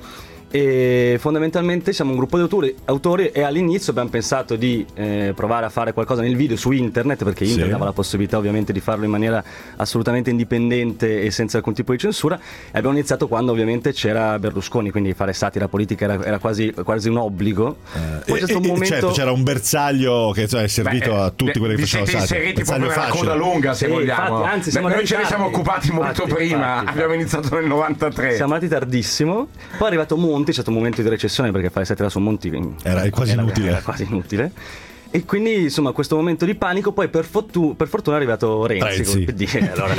E fondamentalmente siamo un gruppo di autori e all'inizio abbiamo pensato di provare a fare qualcosa nel video su internet, perché internet dava la possibilità ovviamente di farlo in maniera assolutamente indipendente e senza alcun tipo di censura, e abbiamo iniziato quando ovviamente c'era Berlusconi, quindi fare satira politica era quasi un obbligo. Poi c'è stato un momento... certo, c'era un bersaglio che è servito a tutti quelli che facevano satira. Vi siete inseriti proprio nella coda lunga, se vogliamo. Infatti, noi ce ne siamo occupati molto prima. Abbiamo iniziato nel 93. Siamo andati tardissimo, poi è arrivato Monti, c'è stato un momento di recessione perché fare satira su Monti era quasi inutile. E quindi insomma questo momento di panico, poi per fortuna è arrivato Renzi. Allora,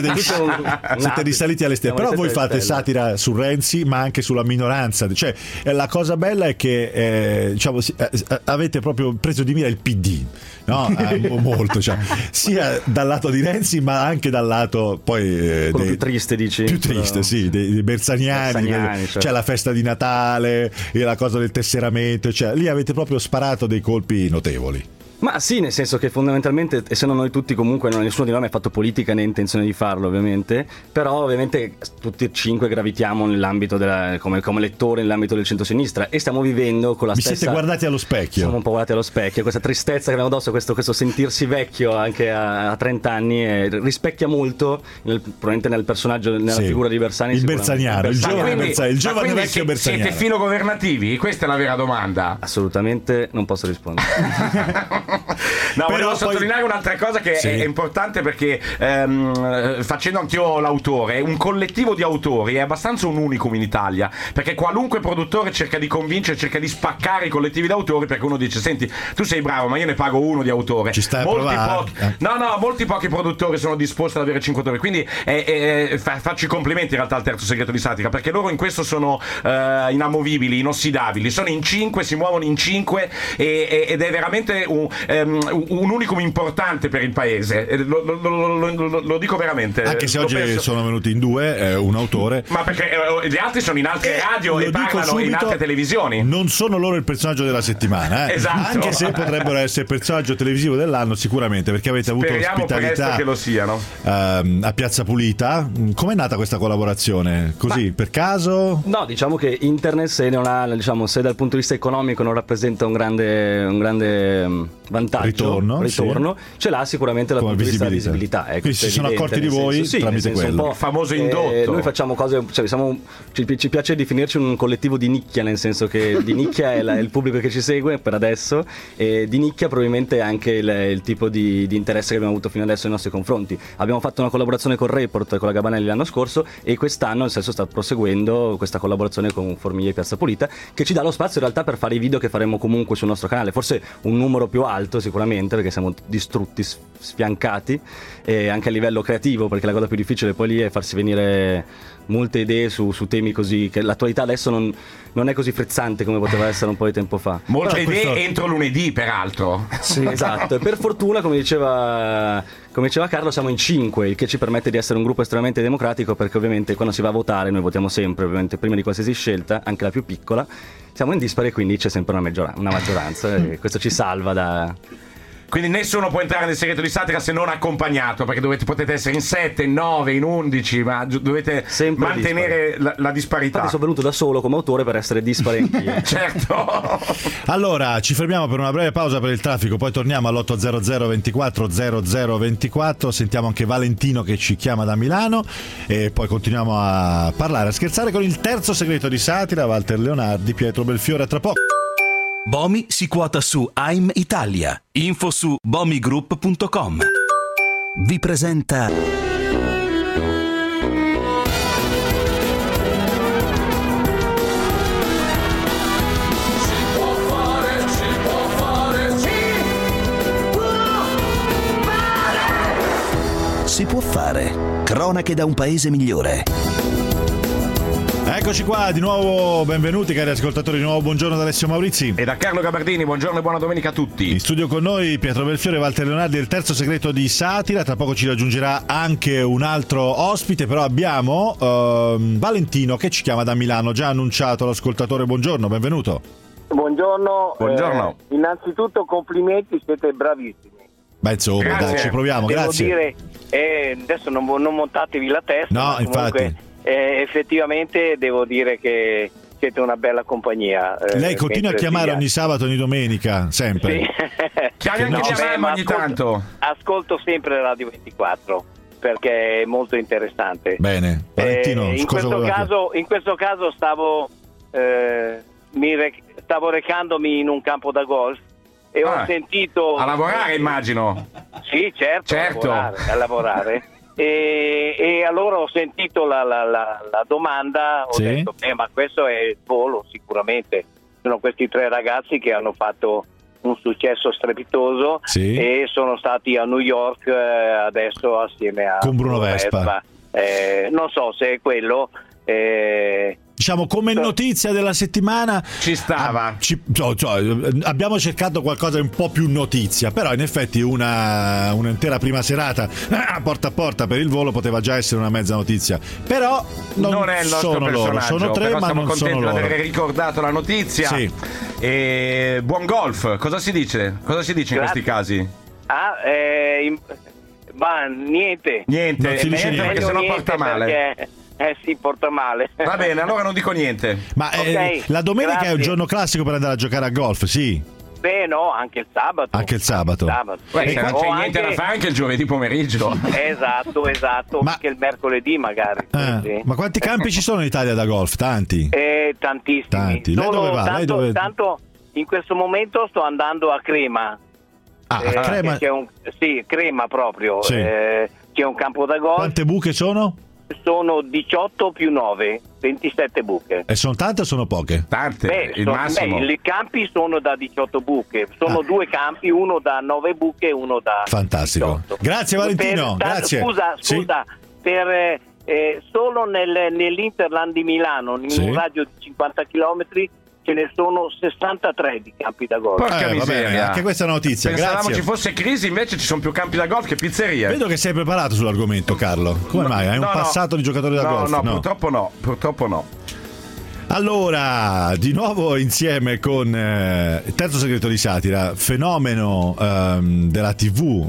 siete risaliti alle stelle. Però voi fate satira su Renzi, ma anche sulla minoranza. Cioè, la cosa bella è che diciamo, avete proprio preso di mira il PD, no? Molto, cioè, sia dal lato di Renzi, ma anche dal lato poi più triste, dici? Più triste, sì, dei bersaniani. C'è la festa di Natale e la cosa del tesseramento, cioè lì avete proprio sparato dei colpi notevoli. Ma sì, nel senso che fondamentalmente, essendo noi tutti comunque, nessuno di noi ha mai fatto politica né intenzione di farlo ovviamente, però ovviamente tutti e 5 gravitiamo nell'ambito come lettori nell'ambito del centro-sinistra, e stiamo vivendo con la stessa... Vi siete guardati allo specchio? Siamo un po' guardati allo specchio, questa tristezza che abbiamo addosso, questo sentirsi vecchio anche a 30 anni, rispecchia molto probabilmente nel personaggio, nella figura di Bersani. Il bersaniano, il giovane vecchio bersaniano. Siete filogovernativi? Questa è la vera domanda. Assolutamente non posso rispondere. No, volevo sottolineare un'altra cosa che è importante, perché facendo anch'io l'autore, un collettivo di autori è abbastanza un unicum in Italia, perché qualunque produttore cerca di convincere, cerca di spaccare i collettivi di autori, perché uno dice: senti, tu sei bravo, ma io ne pago uno di autore. Ci stai a provare? Molti pochi produttori sono disposti ad avere 5 autori, quindi faccio i complimenti in realtà al Terzo Segreto di Satira, perché loro in questo sono inamovibili, inossidabili, sono in 5, si muovono in 5 ed è veramente un unicum importante per il paese, lo dico veramente, anche se oggi sono venuti in 2, un autore, ma perché gli altri sono in altre radio e parlano subito, in altre televisioni, non sono loro il personaggio della settimana, esatto. Anche se potrebbero essere il personaggio televisivo dell'anno sicuramente, perché avete avuto ospitalità che lo siano. A Piazza Pulita. Com'è nata questa collaborazione? Così, per caso? No, diciamo che internet, se non ha, diciamo, se dal punto di vista economico non rappresenta un grande vantaggio, ritorno, ce l'ha sicuramente dal punto di vista della visibilità. Quindi si sono accorti di voi tramite quello. Il famoso indotto. Noi facciamo cose, cioè, ci piace definirci un collettivo di nicchia, nel senso che di nicchia è il pubblico che ci segue per adesso, e di nicchia probabilmente anche il tipo di interesse che abbiamo avuto fino adesso nei nostri confronti. Abbiamo fatto una collaborazione con Report, con la Gabanelli l'anno scorso, e quest'anno nel senso sta proseguendo questa collaborazione con Formiglia e Piazza Pulita, che ci dà lo spazio in realtà per fare i video che faremo comunque sul nostro canale, forse un numero più alto sicuramente, perché siamo distrutti, sfiancati, e anche a livello creativo, perché la cosa più difficile poi lì è farsi venire molte idee su temi così, che l'attualità adesso non è così frizzante come poteva essere un po' di tempo fa. Molte idee entro lunedì, peraltro. Sì, esatto. E per fortuna, come diceva Carlo, siamo in 5, il che ci permette di essere un gruppo estremamente democratico, perché ovviamente quando si va a votare noi votiamo sempre, ovviamente prima di qualsiasi scelta, anche la più piccola, siamo in dispari, quindi c'è sempre una maggioranza e questo ci salva da... Quindi nessuno può entrare nel Segreto di Satira se non accompagnato, perché potete essere in 7, in 9, in 11, ma dovete sempre mantenere la disparità. Infatti sono venuto da solo come autore per essere dispari anch'io. Certo. Allora, ci fermiamo per una breve pausa per il traffico, poi torniamo all'800 24 00 24, sentiamo anche Valentino che ci chiama da Milano e poi continuiamo a parlare, a scherzare con il Terzo Segreto di Satira, Walter Leonardi, Pietro Belfiore. A tra poco. Bomi si quota su AIM Italia. Info su bomigroup.com. Vi presenta Si può fare. Cronache da un paese migliore. Eccoci qua, di nuovo benvenuti cari ascoltatori, di nuovo buongiorno da Alessio Maurizi e da Carlo Gabardini, buongiorno e buona domenica a tutti. In studio con noi Pietro Belfiore e Walter Leonardi del Terzo Segreto di Satira, tra poco ci raggiungerà anche un altro ospite, però abbiamo Valentino che ci chiama da Milano, già annunciato l'ascoltatore, buongiorno, benvenuto. Buongiorno. Buongiorno. Innanzitutto complimenti, siete bravissimi. Beh, insomma, grazie. Dai, ci proviamo, Devo grazie. dire, adesso non montatevi la testa. No, comunque, infatti. Effettivamente devo dire che siete una bella compagnia. Lei continua a chiamare ogni sabato, ogni domenica, sempre. Sì. Chiami anche ogni tanto. Ascolto sempre Radio 24 perché è molto interessante. Bene, Valentino, in questo caso stavo recandomi in un campo da golf e ho sentito a lavorare, immagino. Sì, certo. A lavorare. E allora ho sentito la domanda, ho detto ma questo è il volo sicuramente, sono questi 3 ragazzi che hanno fatto un successo strepitoso e sono stati a New York adesso assieme a con Bruno Vespa. Non so se è quello, diciamo come notizia della settimana ci stava. Abbiamo cercato qualcosa un po' più notizia, però in effetti un'intera prima serata porta a porta per il volo poteva già essere una mezza notizia, però non è il nostro sono loro, sono 3 però ma non sono loro. Siamo contenti di aver ricordato la notizia. Sì. E buon golf, cosa si dice? Cosa si dice in questi casi? Niente. Non si dice niente, perché sennò porta male. Sì, porta male. Va bene, allora non dico niente. Ma la domenica grazie. è un giorno classico per andare a giocare a golf, sì? Beh, no, anche il sabato. Anche il sabato. Se non c'è niente da fare anche il giovedì pomeriggio. Esatto, anche il mercoledì magari. Sì. Ma quanti campi ci sono in Italia da golf? Tanti? Tantissimi. Lei dove va? Tanto in questo momento sto andando a Crema. Crema. Crema proprio. Sì. C'è un campo da golf. Quante buche sono? Sono 18 più 9, 27 buche. E sono tante o sono poche? Tante, il massimo. I campi sono da 18 buche, sono due campi, uno da 9 buche e uno da Fantastico. 18. Grazie Valentino, grazie. Scusa, Sì. per solo nell'Interland di Milano, in un raggio di 50 km, ce ne sono 63 di campi da golf. Porca va miseria. bene, anche questa è una notizia. Pensavamo Grazie. ci fosse crisi, invece ci sono più campi da golf che pizzerie. Vedo che sei preparato sull'argomento, Carlo. Come mai? Hai un passato di giocatore da golf? No, purtroppo no. Allora, di nuovo insieme con il terzo segreto di satira, fenomeno della TV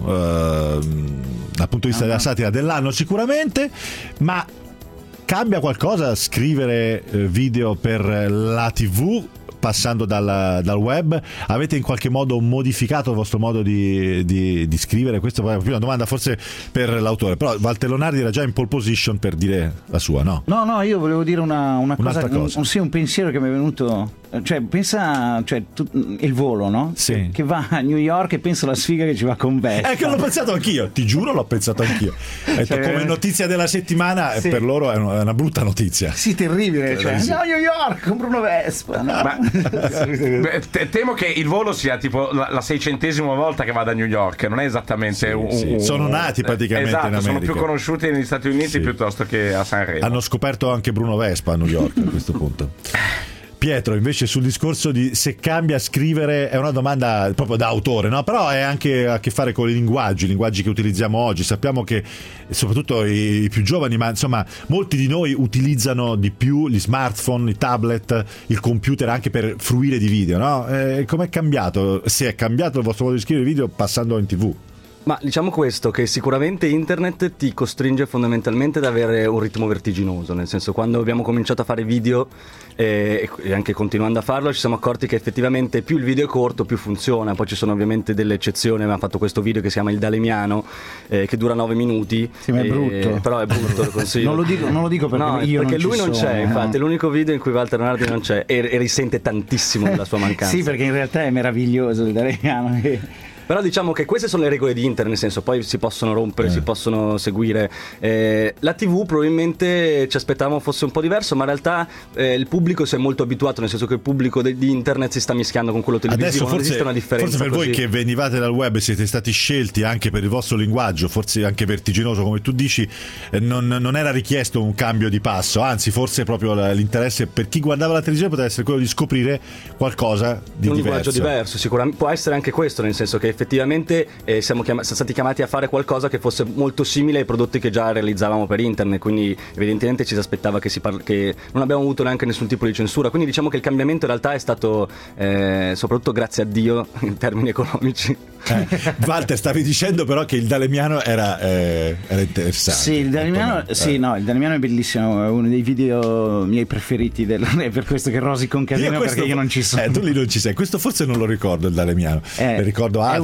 dal punto di vista della satira dell'anno sicuramente, ma cambia qualcosa scrivere video per la TV passando dal web? Avete in qualche modo modificato il vostro modo di scrivere? Questa è una domanda forse per l'autore, però Walter Lonardi era già in pole position per dire la sua, no? No, io volevo dire una Un'altra cosa. un pensiero che mi è venuto. Cioè, pensa, il volo, no? Sì. Che va a New York e pensa alla sfiga che ci va con Vespa. Che l'ho pensato anch'io, ti giuro, l'ho pensato anch'io. Come notizia della settimana, Sì. per loro è una brutta notizia. Sì, terribile. Cioè, Sì. no, New York, compro una Vespa. No? Ma temo che il volo sia tipo la 600ª volta che vado a New York, non è esattamente Sono nati praticamente in America. Sono più conosciuti negli Stati Uniti piuttosto che a Sanremo. Hanno scoperto anche Bruno Vespa a New York a questo punto. Pietro, invece, sul discorso di se cambia scrivere, è una domanda proprio da autore, no? Però è anche a che fare con i linguaggi che utilizziamo oggi. Sappiamo che soprattutto i più giovani, ma insomma molti di noi utilizzano di più gli smartphone, i tablet, il computer anche per fruire di video, no? Com'è cambiato? Se è cambiato il vostro modo di scrivere video passando in TV? Ma diciamo questo, che sicuramente internet ti costringe fondamentalmente ad avere un ritmo vertiginoso, nel senso, quando abbiamo cominciato a fare video e anche continuando a farlo ci siamo accorti che effettivamente più il video è corto più funziona. Poi ci sono ovviamente delle eccezioni, abbiamo fatto questo video che si chiama Il Dalemiano che dura 9 minuti. Sì, ma è brutto. Però è brutto, lo consiglio. Non lo dico perché no, io perché non lui ci non sono, c'è, infatti è l'unico video in cui Walter Lonardi non c'è e risente tantissimo della sua mancanza. Sì, perché in realtà è meraviglioso il Dalemiano. Però diciamo che queste sono le regole di internet, nel senso, poi si possono rompere, si possono seguire. La TV probabilmente ci aspettavamo fosse un po' diverso, ma in realtà il pubblico si è molto abituato, nel senso che il pubblico di internet si sta mischiando con quello televisivo. Adesso non esiste una differenza. Forse per così. voi che venivate dal web siete stati scelti anche per il vostro linguaggio, forse anche vertiginoso come tu dici, non era richiesto un cambio di passo, anzi forse proprio l'interesse per chi guardava la televisione poteva essere quello di scoprire qualcosa di un diverso. linguaggio diverso, sicuramente può essere anche questo, nel senso che effettivamente siamo stati chiamati a fare qualcosa che fosse molto simile ai prodotti che già realizzavamo per internet, quindi evidentemente ci si aspettava che non abbiamo avuto neanche nessun tipo di censura, quindi diciamo che il cambiamento in realtà è stato soprattutto grazie a Dio in termini economici. Walter, stavi dicendo però che il Dalemiano era interessante. Sì, il Dalemiano, il Dalemiano è bellissimo, è uno dei video miei preferiti è per questo che rosi con casino, perché io non ci sono. Tu lì non ci sei, questo forse non lo ricordo il Dalemiano, ne ricordo altri.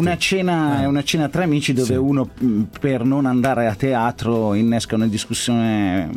È una cena tra amici dove uno per non andare a teatro innesca una discussione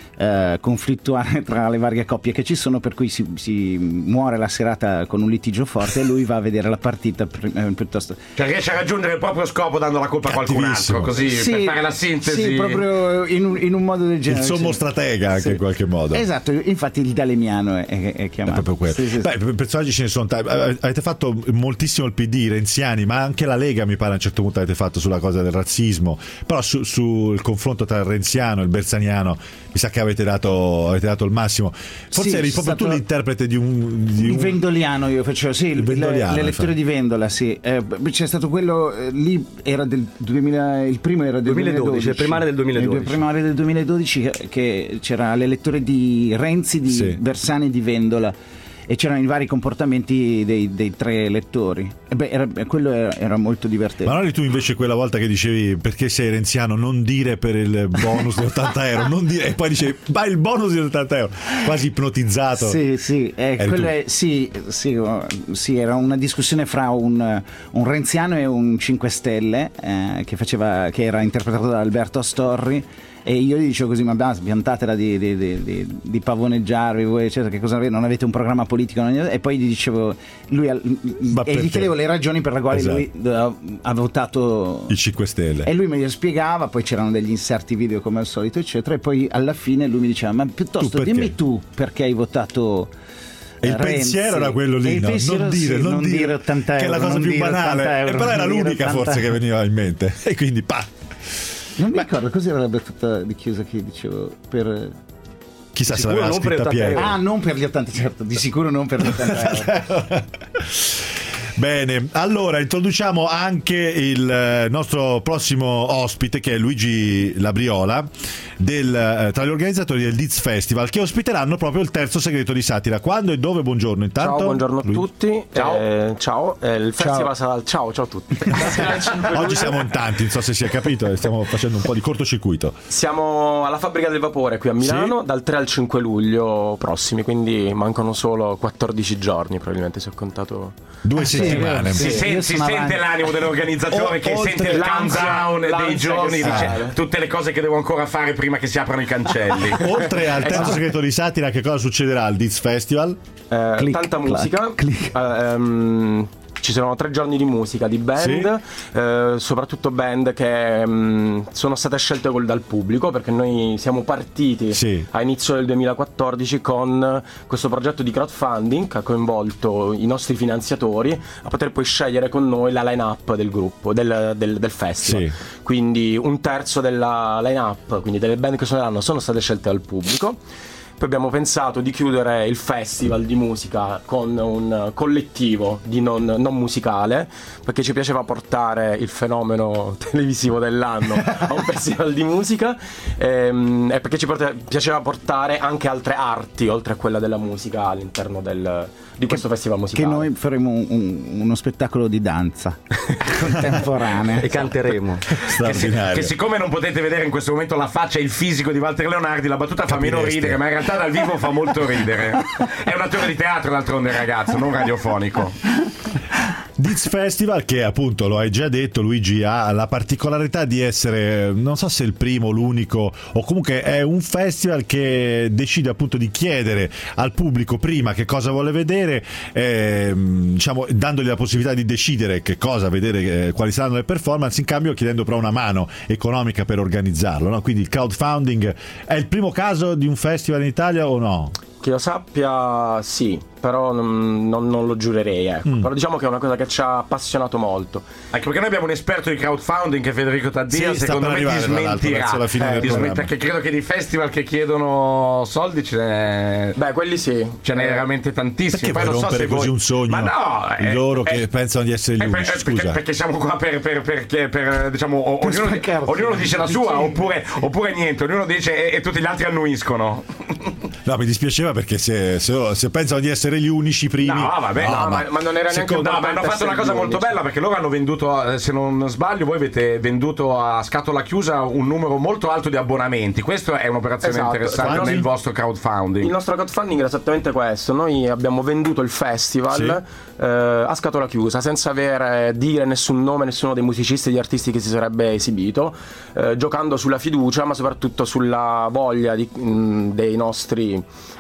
conflittuale tra le varie coppie che ci sono, per cui si muore la serata con un litigio forte e lui va a vedere la partita piuttosto. Cioè riesce a raggiungere il proprio scopo dando la colpa a qualcun altro, così per fare la sintesi. Sì, proprio in un modo del genere. Il sommo stratega anche in qualche modo. Esatto, infatti il Dalemiano è chiamato. È proprio quello. Sì. Beh, personaggi ce ne sono tanti. Avete fatto moltissimo il PD, renziani, ma anche la Lega mi pare a un certo punto avete fatto sulla cosa del razzismo, però sul confronto tra il renziano e il bersaniano mi sa che avete dato il massimo. Forse eri proprio tu l'interprete di un vendoliano, io facevo le letture di Vendola, sì. C'è stato quello lì, era del 2000, il primo era del 2012, il primario del 2012. Il primario del 2012 che c'era le letture di Renzi, di Bersani e di Vendola, e c'erano i vari comportamenti dei tre lettori. Quello era molto divertente. Ma non eri tu invece quella volta che dicevi perché sei renziano non dire per il bonus di 80 euro, non dire, e poi dicevi ma il bonus di 80 euro, quasi ipnotizzato. Sì, era una discussione fra un renziano e un 5 Stelle che era interpretato da Alberto Astorri, E io gli dicevo così: ma basta, sbiantatela di pavoneggiarvi voi, eccetera, che cosa avete? Non avete un programma politico? E poi gli dicevo e gli chiedevo le ragioni per le quali lui ha votato i 5 Stelle, e lui me le spiegava. Poi c'erano degli inserti video come al solito, eccetera, e poi alla fine lui mi diceva: ma piuttosto dimmi tu perché hai votato. E il pensiero era quello lì, no? Non dire 80 euro, che è la cosa più banale, e però era l'unica forse che veniva in mente, e quindi non mi ricordo cos'era la battuta di Chiesa che dicevo per... Chissà se l'aveva scritta Piero. Non per gli 80, certo, di sicuro non per gli 80 euro. Bene, allora introduciamo anche il nostro prossimo ospite, che è Luigi Labriola, tra gli organizzatori del Diz Festival, che ospiteranno proprio il terzo segreto di satira. Quando e dove? Buongiorno intanto. Ciao, buongiorno a tutti. Ciao. Ciao. Il festival sarà ciao a tutti. Oggi siamo in tanti, non so se si è capito, stiamo facendo un po' di cortocircuito. Siamo alla Fabbrica del Vapore qui a Milano, dal 3 al 5 luglio prossimi, quindi mancano solo 14 giorni, probabilmente, se ho contato 2 settimane. Si sente l'animo dell'organizzatore che sente il countdown dei giorni, dice tutte le cose che devo ancora fare prima che si aprano i cancelli. Oltre al terzo segreto di satira, che cosa succederà al Diz Festival? Tanta musica. Ci sono 3 giorni di musica, di band, soprattutto band che sono state scelte dal pubblico, perché noi siamo partiti a inizio del 2014 con questo progetto di crowdfunding che ha coinvolto i nostri finanziatori a poter poi scegliere con noi la line-up del gruppo, del festival. Quindi un terzo della line-up, quindi delle band che suoneranno, sono state scelte dal pubblico. Poi abbiamo pensato di chiudere il festival di musica con un collettivo di non musicale, perché ci piaceva portare il fenomeno televisivo dell'anno a un festival di musica, e perché ci piaceva portare anche altre arti oltre a quella della musica all'interno di questo festival musicale. Che noi faremo uno spettacolo di danza contemporanea e canteremo. Che siccome non potete vedere in questo momento la faccia e il fisico di Walter Leonardi, la battuta fa meno ridere, ma in realtà dal vivo fa molto ridere. È un attore di teatro, d'altronde, ragazzo, non radiofonico. Diz Festival, che appunto lo hai già detto Luigi, ha la particolarità di essere, non so se il primo, l'unico, o comunque è un festival che decide appunto di chiedere al pubblico prima che cosa vuole vedere, diciamo dandogli la possibilità di decidere che cosa vedere, quali saranno le performance, in cambio chiedendo però una mano economica per organizzarlo, no? Quindi il crowdfunding è il primo caso di un festival in Italia o no? Che io sappia sì, però non lo giurerei, ecco. Però diciamo che è una cosa che ci ha appassionato molto. Anche perché noi abbiamo un esperto di crowdfunding che è Federico Taddia, secondo me ti smentirà, perché credo che di festival che chiedono soldi ce n'è. Beh, quelli sì. Ce n'è veramente tantissimi. Perché poi non so se così un sogno? Ma no, loro che pensano di essere gli unici, scusa. Perché siamo qua per diciamo, ognuno dice la sua, oppure niente, ognuno dice e tutti gli altri annuiscono. No, mi dispiaceva perché se pensano di essere gli unici primi. No, vabbè, ma non era neanche ma hanno fatto una cosa molto bella, perché loro hanno venduto, se non sbaglio, voi avete venduto a scatola chiusa un numero molto alto di abbonamenti. Questa è un'operazione interessante nel vostro crowdfunding. Il nostro crowdfunding era esattamente questo. Noi abbiamo venduto il festival a scatola chiusa, senza dire nessun nome, nessuno dei musicisti e degli artisti che si sarebbe esibito, giocando sulla fiducia, ma soprattutto sulla voglia dei nostri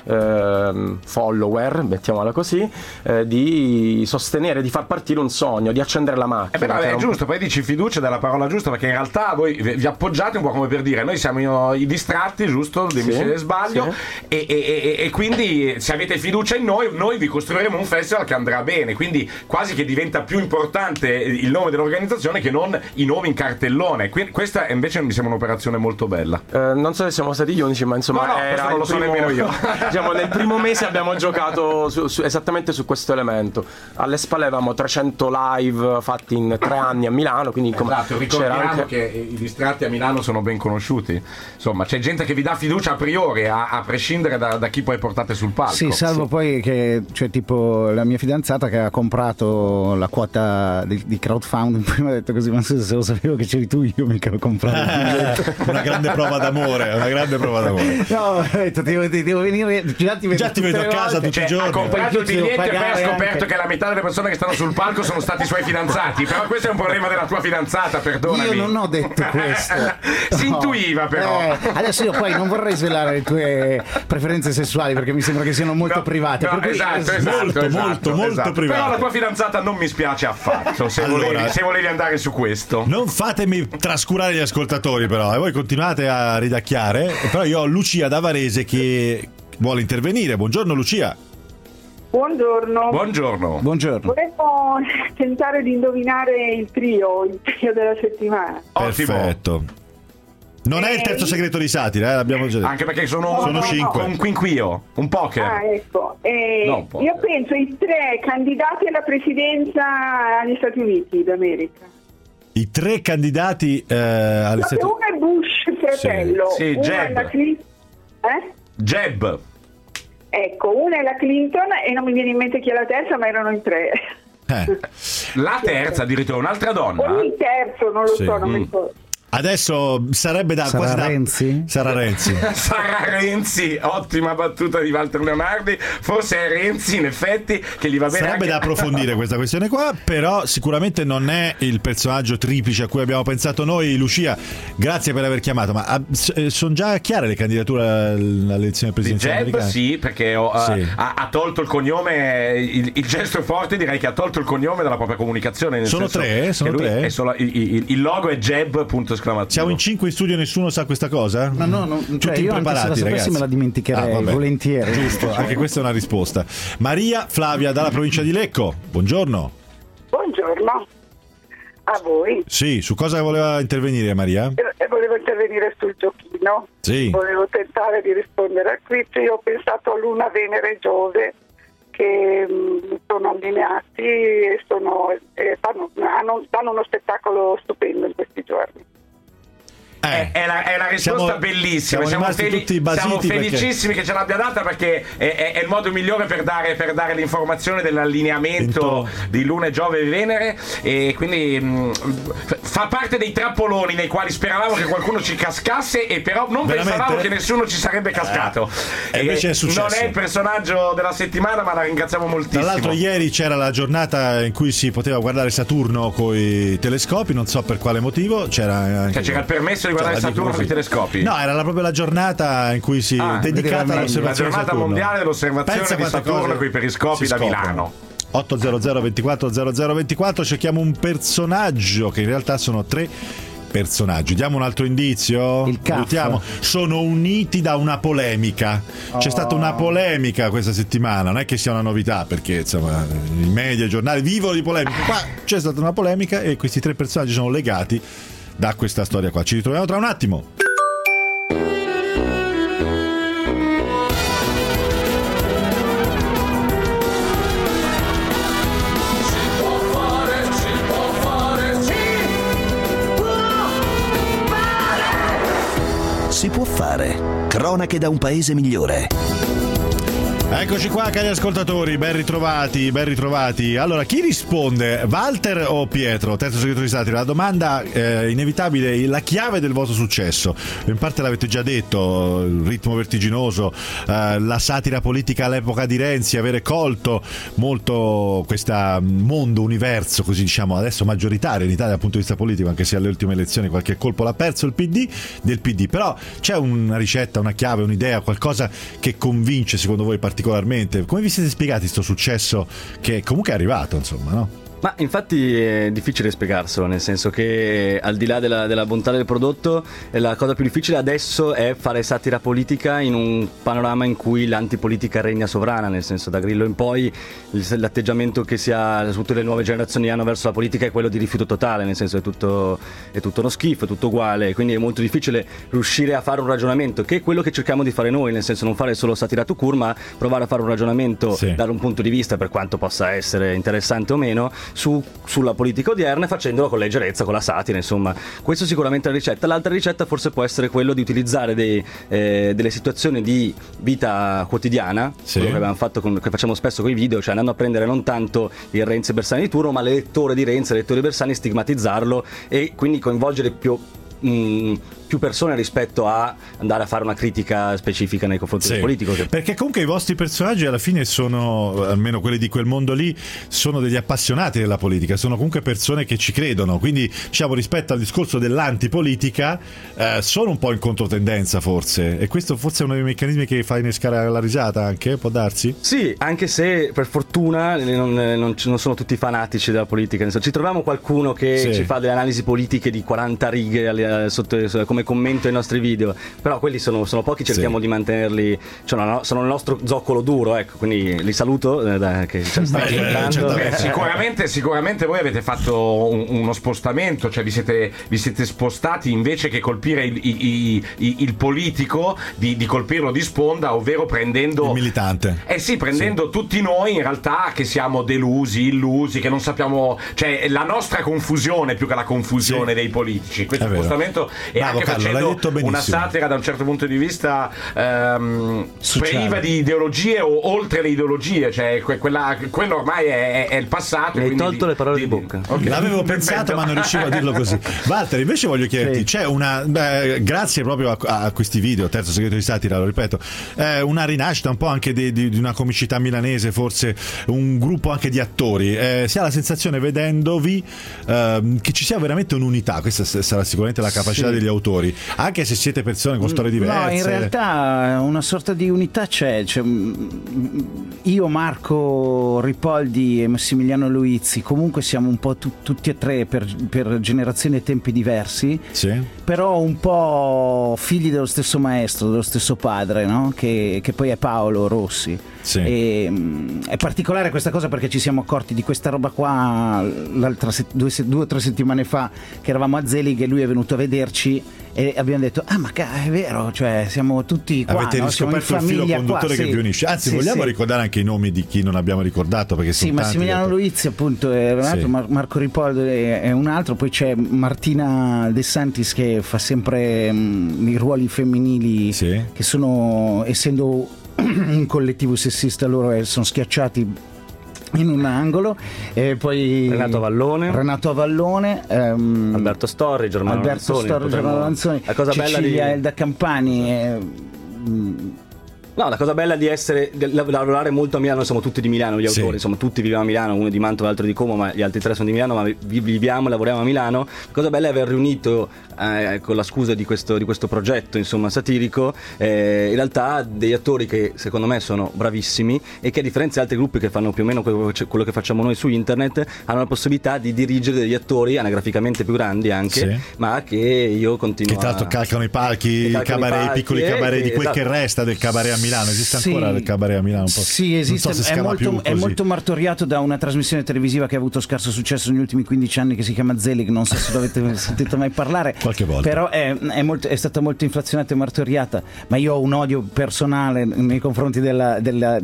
follower, mettiamola così, di sostenere, di far partire un sogno, di accendere la macchina. È giusto, poi dici fiducia della parola giusta, perché in realtà voi vi appoggiate un po' come per dire: noi siamo i distratti, giusto? Se sbaglio, e quindi se avete fiducia in noi vi costruiremo un festival che andrà bene, quindi quasi che diventa più importante il nome dell'organizzazione che non i nomi in cartellone. Questa invece mi sembra un'operazione molto bella. Non so se siamo stati gli unici, ma insomma era non lo so nemmeno io. Diciamo, nel primo mese abbiamo giocato esattamente su questo elemento. Alle spalle avevamo 300 live fatti in 3 anni a Milano, quindi ricordiamo che i distratti a Milano sono ben conosciuti. Insomma, c'è gente che vi dà fiducia a priori, a prescindere da chi poi portate sul palco. Sì, salvo poi che, cioè, tipo la mia fidanzata che ha comprato la quota di crowdfunding, poi mi ha detto così: ma se lo sapevo che c'eri tu, io mica l'ho comprato. Una grande prova d'amore, una grande prova d'amore. No, ho detto, ti devo devo venire, già ti vedo a casa tutti i giorni. Ha comprato il biglietto e poi ha scoperto anche. che la metà delle persone che stanno sul palco sono stati i suoi fidanzati. Però questo è un problema della tua fidanzata, perdonami. Io non ho detto questo. Si intuiva però. Adesso io poi non vorrei svelare le tue preferenze sessuali perché mi sembra che siano molto private. No, per cui- molto esatto. private. Però la tua fidanzata non mi spiace affatto, se volevi andare su questo. Non fatemi trascurare gli ascoltatori però, e voi continuate a ridacchiare. Però io ho Lucia da Varese che vuole intervenire. Buongiorno Lucia. Buongiorno. Buongiorno. Volevo tentare di indovinare il trio della settimana. Perfetto. Non è il terzo segreto di satira, l'abbiamo già detto. Anche perché sono 5. Un quinquio, un poker. Ah, ecco. No, poker. Io penso i 3 candidati alla presidenza agli Stati Uniti d'America. I 3 candidati alle Stati Uno è Bush fratello, Sì, uno Jeb. è la Jeb. Ecco, una è la Clinton e non mi viene in mente chi è la terza, ma erano in 3. La terza, addirittura un'altra donna. O il terzo, non lo Sì. so, non mi ricordo. Adesso sarebbe da Sarà quasi da- Renzi? Sarà Renzi. Sarà Renzi, ottima battuta di Walter Leonardi. Forse è Renzi, in effetti, che gli va bene. Sarebbe anche... da approfondire questa questione qua, però sicuramente non è il personaggio triplice a cui abbiamo pensato noi. Lucia, grazie per aver chiamato, ma sono già chiare le candidature all'elezione Di presidenziale Jeb americana? sì, perché Sì. ha tolto il cognome, il gesto forte direi che ha tolto il cognome dalla propria comunicazione. Sono tre? Sono tre? È solo, il logo è Jeb, punto esclamativo. Siamo in 5 in studio, nessuno sa questa cosa? Ma no, tutti cioè io anche se la impreparati, sapessi ragazzi. me la dimenticherei vabbè. volentieri. Giusto, anche questa è una risposta. Maria Flavia dalla provincia di Lecco, buongiorno. Buongiorno a voi. Sì, su cosa voleva intervenire Maria? E volevo intervenire sul giochino. Sì. Volevo tentare di rispondere al quiz. Io ho pensato a Luna, Venere e Giove che sono allineati e danno uno spettacolo stupendo in questi giorni. È la risposta Siamo- bellissima. siamo rimasti tutti basiti siamo felicissimi che ce l'abbia data perché è il modo migliore per dare l'informazione dell'allineamento di Luna, e Giove e Venere, e quindi fa parte dei trappoloni nei quali speravamo che qualcuno ci cascasse e però non Veramente? pensavamo che nessuno ci sarebbe cascato. E invece è successo. Non è il personaggio della settimana, ma la ringraziamo moltissimo. Tra l'altro ieri c'era la giornata in cui si poteva guardare Saturno con i telescopi, non so per quale motivo, c'era anche Cioè, c'era il permesso di guardare la Saturno con i telescopi. No, era proprio la giornata in cui si dedicata la all'osservazione giornata di Saturno. mondiale dell'osservazione Pensa di quante Saturno cose con i periscopi si da scoprono. Milano. 800 24 00 24, cerchiamo un personaggio che in realtà sono 3 personaggi. Diamo un altro indizio? Il CAF. Aiutiamo. Sono uniti da una polemica. C'è stata una polemica questa settimana, non è che sia una novità perché insomma i media, i giornali vivono di polemiche. Qua c'è stata una polemica e questi 3 personaggi sono legati da questa storia qua. Ci ritroviamo tra un attimo. Si può fare. Cronache da un paese migliore. Eccoci qua, cari ascoltatori, ben ritrovati, ben ritrovati. Allora, chi risponde? Walter o Pietro? Terzo segreto di satira. La domanda inevitabile, la chiave del vostro successo. In parte l'avete già detto, il ritmo vertiginoso, la satira politica all'epoca di Renzi, avere colto molto questo mondo, universo, così diciamo, adesso maggioritario in Italia dal punto di vista politico, anche se alle ultime elezioni qualche colpo l'ha perso il PD. Però c'è una ricetta, una chiave, un'idea, qualcosa che convince secondo voi particolarmente? Come vi siete spiegati sto successo che comunque è arrivato, insomma, no? Ma infatti è difficile spiegarselo, nel senso che al di là della bontà del prodotto, la cosa più difficile adesso è fare satira politica in un panorama in cui l'antipolitica regna sovrana, nel senso da Grillo in poi l'atteggiamento che si ha, tutte le nuove generazioni hanno verso la politica è quello di rifiuto totale, nel senso è tutto uno schifo, è tutto uguale, quindi è molto difficile riuscire a fare un ragionamento, che è quello che cerchiamo di fare noi, nel senso non fare solo satira tout court, ma provare a fare un ragionamento da un punto di vista, per quanto possa essere interessante o meno, sulla politica odierna, facendolo con leggerezza, con la satira, insomma. Questo sicuramente è la ricetta. L'altra ricetta forse può essere quello di utilizzare delle situazioni di vita quotidiana, quello che abbiamo fatto che facciamo spesso con i video, cioè andando a prendere non tanto il Renzi Bersani di turno, ma l'elettore di Renzi, l'elettore di Bersani, stigmatizzarlo e quindi coinvolgere più più persone rispetto a andare a fare una critica specifica nei confronti del politico. Perché comunque i vostri personaggi alla fine sono, almeno quelli di quel mondo lì, sono degli appassionati della politica, sono comunque persone che ci credono, quindi diciamo rispetto al discorso dell'antipolitica sono un po' in controtendenza forse, e questo forse è uno dei meccanismi che fa innescare la risata anche, può darsi? Sì, anche se per fortuna non sono tutti fanatici della politica, ci troviamo qualcuno che ci fa delle analisi politiche di 40 righe come commento ai nostri video, però quelli sono pochi, cerchiamo di mantenerli, cioè, sono il nostro zoccolo duro, ecco, quindi li saluto che ci stanno ascoltando. Sicuramente voi avete fatto uno spostamento, cioè vi siete spostati, invece che colpire il politico, di colpirlo di sponda, ovvero prendendo il militante. Prendendo tutti noi in realtà che siamo delusi, illusi, che non sappiamo, cioè la nostra confusione più che la confusione dei politici. Questo spostamento è anche facendo una satira da un certo punto di vista priva di ideologie o oltre le ideologie, cioè quello ormai è il passato. Mi hai tolto le parole di bocca. Okay. L'avevo pensato ma non riuscivo a dirlo così. Walter, invece voglio chiederti, c'è una grazie proprio a questi video, Terzo Segreto di Satira, lo ripeto, una rinascita un po' anche di una comicità milanese, forse un gruppo anche di attori, si ha la sensazione vedendovi che ci sia veramente un'unità. Questa sarà sicuramente la capacità degli autori, anche se siete persone con storie diverse. No, in realtà una sorta di unità c'è. Io, Marco Ripoldi e Massimiliano Luizzi comunque siamo un po' tutti e tre per generazioni e tempi diversi, però un po' figli dello stesso maestro, dello stesso padre, no? che poi è Paolo Rossi. E, è particolare questa cosa perché ci siamo accorti di questa roba qua due o tre settimane fa, che eravamo a Zelig e lui è venuto a vederci e abbiamo detto ma è vero, cioè siamo tutti qua, avete riscoperto il filo conduttore che vi unisce. Anzi, vogliamo ricordare anche i nomi di chi non abbiamo ricordato, perché sono tanti. Massimiliano Luizzi appunto è un altro, Marco Ripoldi è un altro, poi c'è Martina De Santis che fa sempre i ruoli femminili, che sono, essendo un collettivo sessista, loro sono schiacciati in un angolo, e poi Renato Avallone, Alberto Storri, Germano Lanzoni, Cecilia Elda Campani. No, la cosa bella di lavorare molto a Milano, siamo tutti di Milano gli autori, insomma tutti viviamo a Milano, uno di Mantova, l'altro di Como, ma gli altri tre sono di Milano, ma viviamo e lavoriamo a Milano. La cosa bella è aver riunito, con la scusa di questo progetto, insomma, satirico, in realtà degli attori che secondo me sono bravissimi e che, a differenza di altri gruppi che fanno più o meno quello che facciamo noi su internet, hanno la possibilità di dirigere degli attori anagraficamente più grandi anche, ma che io continuo che tra l'altro calcano i palchi, i piccoli cabaret di quel che resta del cabaret a Milano. Esiste ancora il cabaret a Milano? Un po'. Sì, esiste, è molto martoriato da una trasmissione televisiva che ha avuto scarso successo negli ultimi 15 anni, che si chiama Zelig, non so se avete sentito mai parlare, qualche volta. Però è stata molto inflazionata e martoriata, ma io ho un odio personale nei confronti della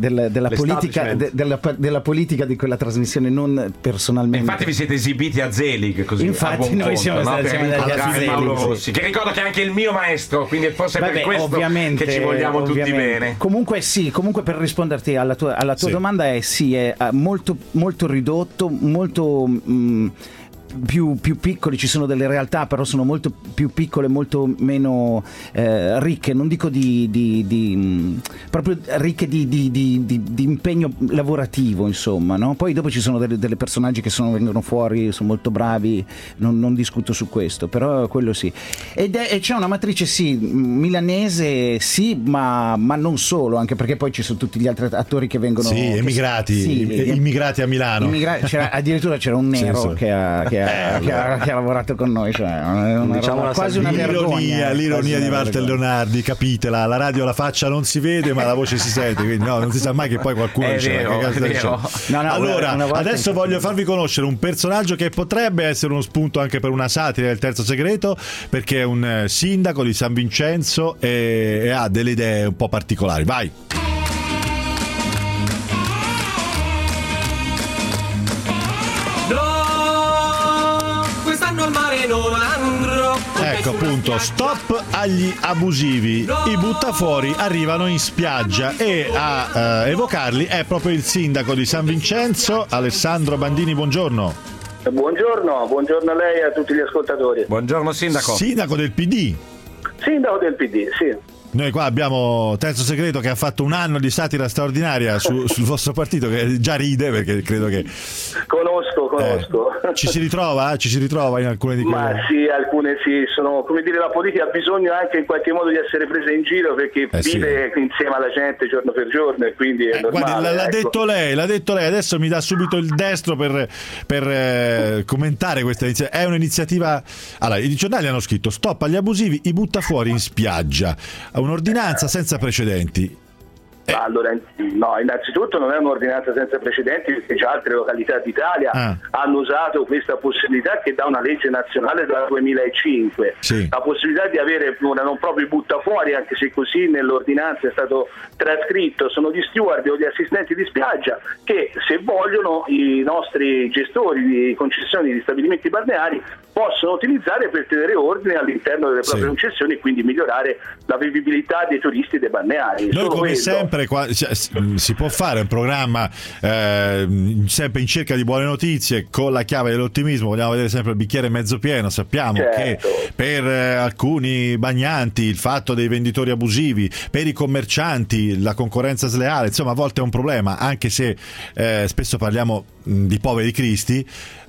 politica di quella trasmissione, non personalmente. Infatti vi siete esibiti a Zelig, così, infatti noi siamo andati a Zelig, che ricordo che è anche il mio maestro, quindi forse per questo che ci vogliamo tutti bene. Comunque per risponderti alla tua domanda è molto, molto ridotto, molto più piccoli, ci sono delle realtà però sono molto più piccole, molto meno ricche, non dico proprio ricche di impegno lavorativo, insomma, no? Poi dopo ci sono delle personaggi che vengono fuori, sono molto bravi, non discuto su questo, però quello sì. E c'è una matrice milanese, ma non solo, anche perché poi ci sono tutti gli altri attori che vengono immigrati a Milano. Addirittura c'era un nero che ha lavorato con noi, cioè, diciamo quasi una vergogna. L'ironia di Walter Leonardi, capitela, la radio, la faccia non si vede ma la voce si sente, quindi non si sa mai che poi qualcuno allora adesso voglio farvi conoscere un personaggio che potrebbe essere uno spunto anche per una satira del Terzo Segreto, perché è un sindaco di San Vincenzo e ha delle idee un po' particolari. Vai! Al mare non andrò. Ecco appunto, stop agli abusivi. I buttafuori arrivano in spiaggia e a evocarli è proprio il sindaco di San Vincenzo, Alessandro Bandini. Buongiorno. Buongiorno a lei e a tutti gli ascoltatori. Buongiorno sindaco. Sindaco del PD. Sindaco del PD, sì. Noi qua abbiamo Terzo Segreto che ha fatto un anno di satira straordinaria sul vostro partito, che già ride perché credo che... Conosco. Ci si ritrova in alcune di quelle... Ma sì, alcune sì, sono, come dire, la politica ha bisogno anche in qualche modo di essere presa in giro perché vive insieme alla gente giorno per giorno e quindi è normale. Guardi, l'ha detto lei, adesso mi dà subito il destro per commentare questa iniziativa. È un'iniziativa... Allora, i giornali hanno scritto stop agli abusivi, i butta fuori in spiaggia, un'ordinanza senza precedenti. Allora, no, innanzitutto non è un'ordinanza senza precedenti perché già altre località d'Italia hanno usato questa possibilità che dà una legge nazionale dal 2005, la possibilità di avere una non proprio butta fuori, anche se così nell'ordinanza è stato trascritto, sono gli steward o gli assistenti di spiaggia che se vogliono i nostri gestori di concessioni di stabilimenti balneari possono utilizzare per tenere ordine all'interno delle proprie concessioni e quindi migliorare la vivibilità dei turisti dei balneari. Noi come sempre si può fare un programma sempre in cerca di buone notizie con la chiave dell'ottimismo, vogliamo vedere sempre il bicchiere mezzo pieno, sappiamo che per alcuni bagnanti il fatto dei venditori abusivi, per i commercianti la concorrenza sleale, insomma a volte è un problema, anche se spesso parliamo di poveri cristi,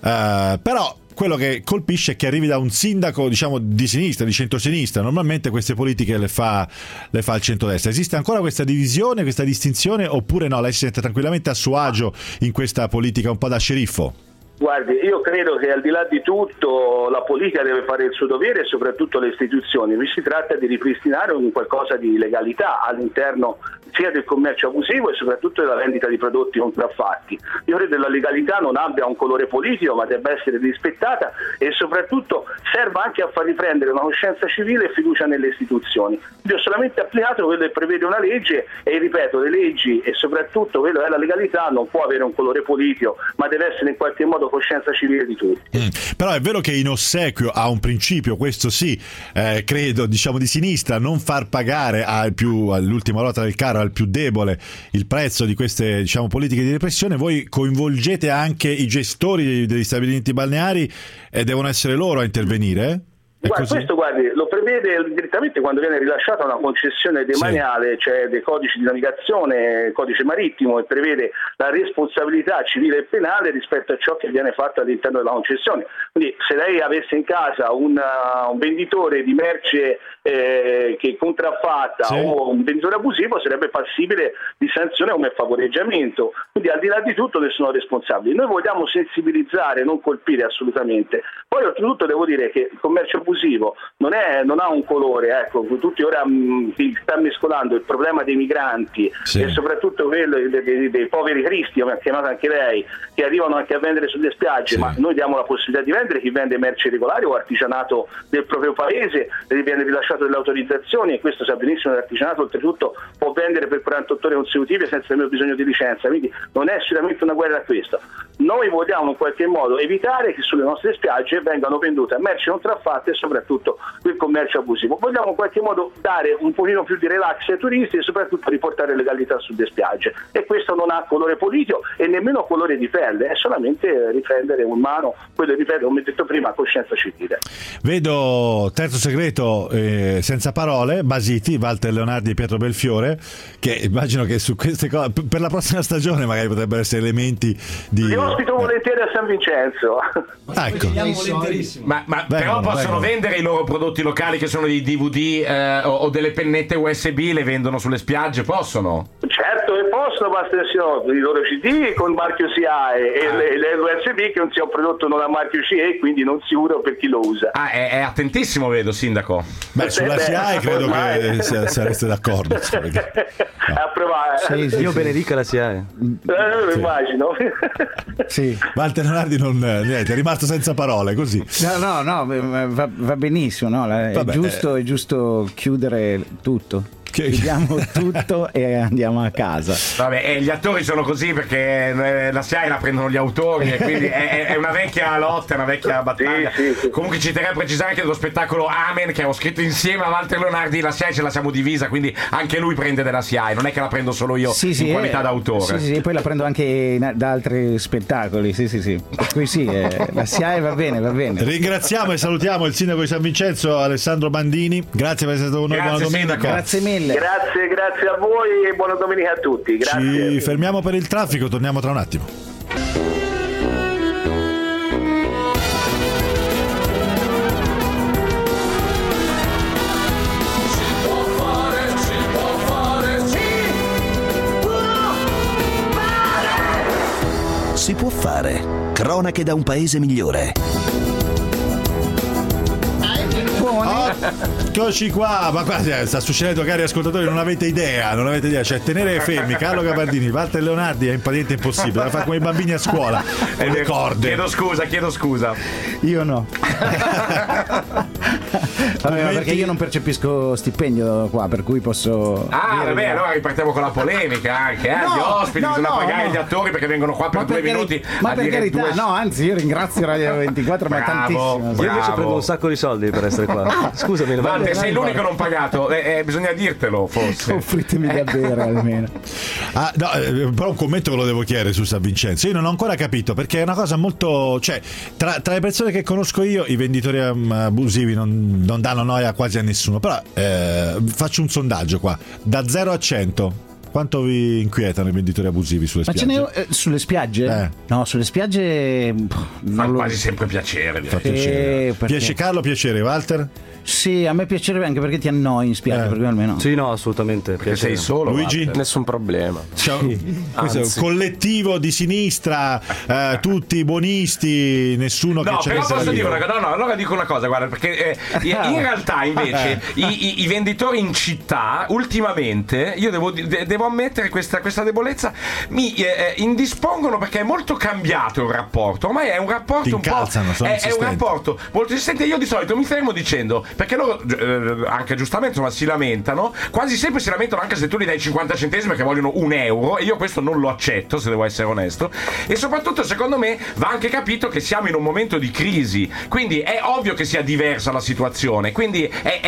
però quello che colpisce è che arrivi da un sindaco, diciamo, di sinistra, di centrosinistra. Normalmente queste politiche le fa il centrodestra. Esiste ancora questa divisione, questa distinzione, oppure no? Lei si sente tranquillamente a suo agio in questa politica un po' da sceriffo? Guardi, io credo che al di là di tutto la politica deve fare il suo dovere e soprattutto le istituzioni. Si tratta di ripristinare un qualcosa di legalità all'interno sia del commercio abusivo e soprattutto della vendita di prodotti contraffatti. Io credo che la legalità non abbia un colore politico ma debba essere rispettata e soprattutto serva anche a far riprendere una coscienza civile e fiducia nelle istituzioni. Io ho solamente applicato quello che prevede una legge e ripeto, le leggi e soprattutto quello che è la legalità non può avere un colore politico ma deve essere in qualche modo coscienza civile di tutti. Però è vero che in ossequio a un principio, questo sì, credo, diciamo di sinistra, non far pagare all'ultima ruota del carro, al più debole, il prezzo di queste, diciamo, politiche di repressione. Voi coinvolgete anche i gestori degli stabilimenti balneari e devono essere loro a intervenire? Questo lo prevede direttamente quando viene rilasciata una concessione demaniale, cioè dei codici di navigazione, codice marittimo, e prevede la responsabilità civile e penale rispetto a ciò che viene fatto all'interno della concessione. Quindi se lei avesse in casa un venditore di merce che è contraffatta o un venditore abusivo sarebbe passibile di sanzione come favoreggiamento. Quindi al di là di tutto ne sono responsabili. Noi vogliamo sensibilizzare, non colpire assolutamente. Poi oltretutto devo dire che il commercio abusivo non ha un colore, ecco, tutti ora si sta mescolando il problema dei migranti e soprattutto quello dei poveri cristi, come ha chiamato anche lei, che arrivano anche a vendere sulle spiagge, ma noi diamo la possibilità di vendere chi vende merci regolari o artigianato del proprio paese, viene rilasciato delle autorizzazioni e questo sa benissimo che l'artigianato oltretutto può vendere per 48 ore consecutive senza nemmeno bisogno di licenza, quindi non è sicuramente una guerra a questo. Noi vogliamo in qualche modo evitare che sulle nostre spiagge vengano vendute merci non traffatte e soprattutto il commercio abusivo. Vogliamo in qualche modo dare un pochino più di relax ai turisti e soprattutto riportare legalità sulle spiagge, e questo non ha colore politico e nemmeno colore di pelle, è solamente riprendere in mano quello, ripeto, come detto prima, coscienza civile. Vedo Terzo Segreto senza parole, basiti, Walter Leonardi e Pietro Belfiore, che immagino che su queste cose per la prossima stagione magari potrebbero essere elementi di... Li ospito volentieri a San Vincenzo. Ecco. Ma però possono vendere i loro prodotti locali che sono dei DVD o delle pennette USB, le vendono sulle spiagge, possono? Certo che possono, basta che siano i loro CD con il marchio SIAE e le USB che non sia un prodotto non a marchio CE, quindi non sicuro per chi lo usa. È attentissimo, vedo, sindaco. Beh, sulla SIAE credo che sareste d'accordo. Approvare. Io benedica la SIAE. Immagino. Walter Leonardi niente, è rimasto senza parole, così. No, va benissimo, no? È giusto chiudere tutto. chiudiamo tutto e andiamo a casa. Vabbè, gli attori sono così perché la SIAE la prendono gli autori e quindi è una vecchia lotta, è una vecchia battaglia. Sì. Comunque ci terrei a precisare che dello spettacolo Amen, che ho scritto insieme a Walter Leonardi, la SIAE ce la siamo divisa, quindi anche lui prende della SIAE, non è che la prendo solo io in qualità d'autore. Sì, poi la prendo anche da altri spettacoli. Sì. Per cui la SIAE va bene. Ringraziamo e salutiamo il sindaco di San Vincenzo Alessandro Bandini. Grazie per essere stato con noi. Buona domenica. Sindaco. Grazie mille. Grazie a voi e buona domenica a tutti. Grazie. Ci fermiamo per il traffico, torniamo tra un attimo. Si può fare. Cronache da un paese migliore. Eccoci qua, ma qua sta succedendo, cari ascoltatori, non avete idea, cioè tenere fermi Carlo Gabardini, Walter Leonardi è impadente impossibile, da fare come i bambini a scuola, con le corde. Chiedo scusa. Io no. Vabbè, perché io non percepisco stipendio qua, per cui posso vabbè, allora ripartiamo con la polemica anche, gli ospiti, bisogna pagare gli attori perché vengono qua per 2 minuti. Ma per carità, anzi, io ringrazio Radio 24, ma tantissimo. Io invece prendo un sacco di soldi per essere qua. Scusami, Walter, sei l'unico non pagato, bisogna dirtelo forse. Offritemi da bere almeno. Però un commento ve lo devo chiedere su San Vincenzo. Io non ho ancora capito, perché è una cosa molto, cioè tra le persone che conosco io i venditori abusivi non danno noia quasi a nessuno, però faccio un sondaggio qua, da 0 a 100 quanto vi inquietano i venditori abusivi sulle spiagge? Ma ce n'è sulle spiagge? No, sulle spiagge fa quasi sempre piacere. Fa piacere. Carlo, piacere. Walter? Sì, a me piacerebbe anche perché ti annoi in spiaggia, per cui almeno. Sì, no, assolutamente. Perché sei solo, Luigi? Walter. Nessun problema. Questo è un collettivo di sinistra, tutti buonisti, nessuno che ce ne sa. No, però posso dire una cosa. No, allora dico una cosa, guarda, perché in realtà invece i venditori in città ultimamente, io devo ammettere questa debolezza, mi indispongono, perché è molto cambiato il rapporto. Ormai è un rapporto è un rapporto molto esistente. Io di solito mi fermo dicendo, perché loro anche giustamente si lamentano, quasi sempre si lamentano anche se tu gli dai 50 centesimi perché vogliono €1, e io questo non lo accetto, se devo essere onesto. E soprattutto secondo me va anche capito che siamo in un momento di crisi, quindi è ovvio che sia diversa la situazione, quindi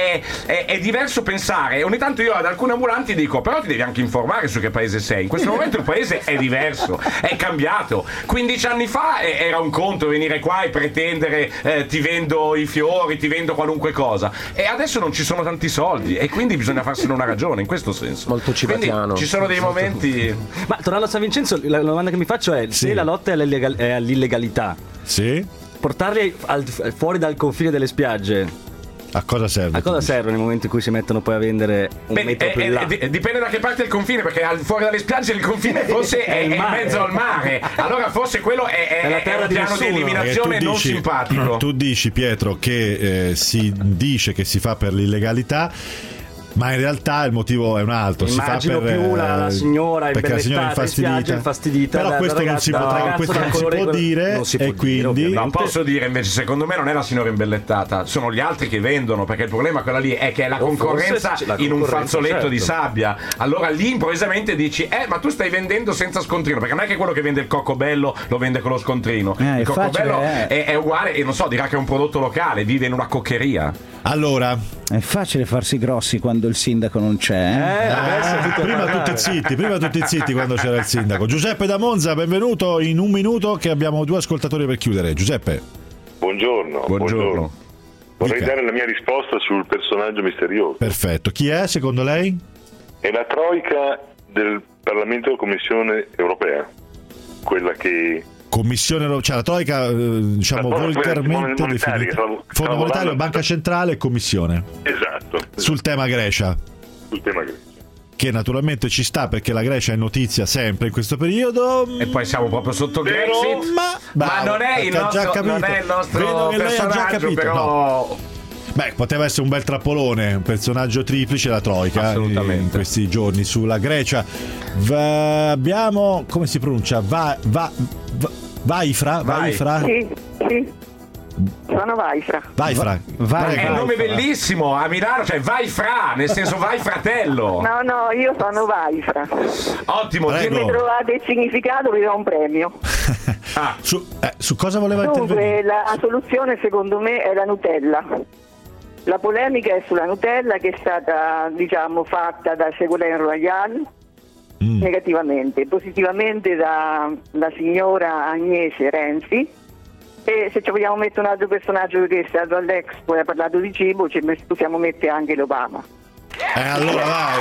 è diverso pensare. Ogni tanto io ad alcuni ambulanti dico, però ti devi anche informare su che paese sei. In questo momento il paese è diverso, è cambiato. 15 anni fa era un conto venire qua e pretendere ti vendo i fiori, ti vendo qualunque cosa, e adesso non ci sono tanti soldi e quindi bisogna farsene una ragione, in questo senso. Molto civatiano. Ci sono dei momenti. Ma tornando a San Vincenzo, la domanda che mi faccio è: se la lotta è all'illegalità, portarli fuori dal confine delle spiagge, a cosa serve? A cosa serve nel momento in cui si mettono poi a vendere un metro più in là? Dipende da che parte del confine, perché fuori dalle spiagge il confine forse è in mezzo al mare. Allora forse quello è la terra un piano di eliminazione non simpatico. Tu dici, Pietro, che si dice che si fa per l'illegalità, ma in realtà il motivo è un altro. Immagino si fa per, più la signora perché la signora è infastidita. Però questo non si può dire, e quindi non posso dire, invece secondo me non è la signora imbellettata, sono gli altri che vendono, perché il problema quella lì è che è la concorrenza in un fazzoletto di sabbia. Allora lì improvvisamente dici ma tu stai vendendo senza scontrino, perché non è che quello che vende il Coccobello lo vende con lo scontrino. Il Coccobello è uguale, e non so, dirà che è un prodotto locale, vive in una coccheria. Allora è facile farsi grossi quando il sindaco non c'è. Prima tutti zitti quando c'era il sindaco. Giuseppe da Monza, benvenuto in un minuto, che abbiamo 2 ascoltatori per chiudere. Giuseppe. Buongiorno. Vorrei dare la mia risposta sul personaggio misterioso. Perfetto. Chi è secondo lei? È la troika del Parlamento della Commissione Europea, quella che Commissione, cioè la troika, diciamo volgarmente definita. Fondo monetario, Banca Centrale e Commissione. Esatto. Sul tema Grecia. Che naturalmente ci sta, perché la Grecia è notizia sempre in questo periodo. E poi siamo proprio sotto Brexit. Ma non è il nostro personaggio, però. No. Beh, poteva essere un bel trappolone, un personaggio triplice, la troika in questi giorni sulla Grecia. Abbiamo, come si pronuncia? Vaifra? Sì. Sono Vaifra. Vaifra. È un nome bellissimo, a Milano c'è vai fra, nel senso vai fratello. No, io sono Vaifra. Ottimo, se mi trovate il significato vi do un premio. Su cosa voleva intervenire? Dunque, la soluzione secondo me è la Nutella. La polemica è sulla Nutella, che è stata, diciamo, fatta da Ségolène Royal negativamente, positivamente da signora Agnese Renzi. E se ci vogliamo mettere un altro personaggio che è stato all'Expo e ha parlato di cibo, ci possiamo mettere anche l'Obama. Allora vai.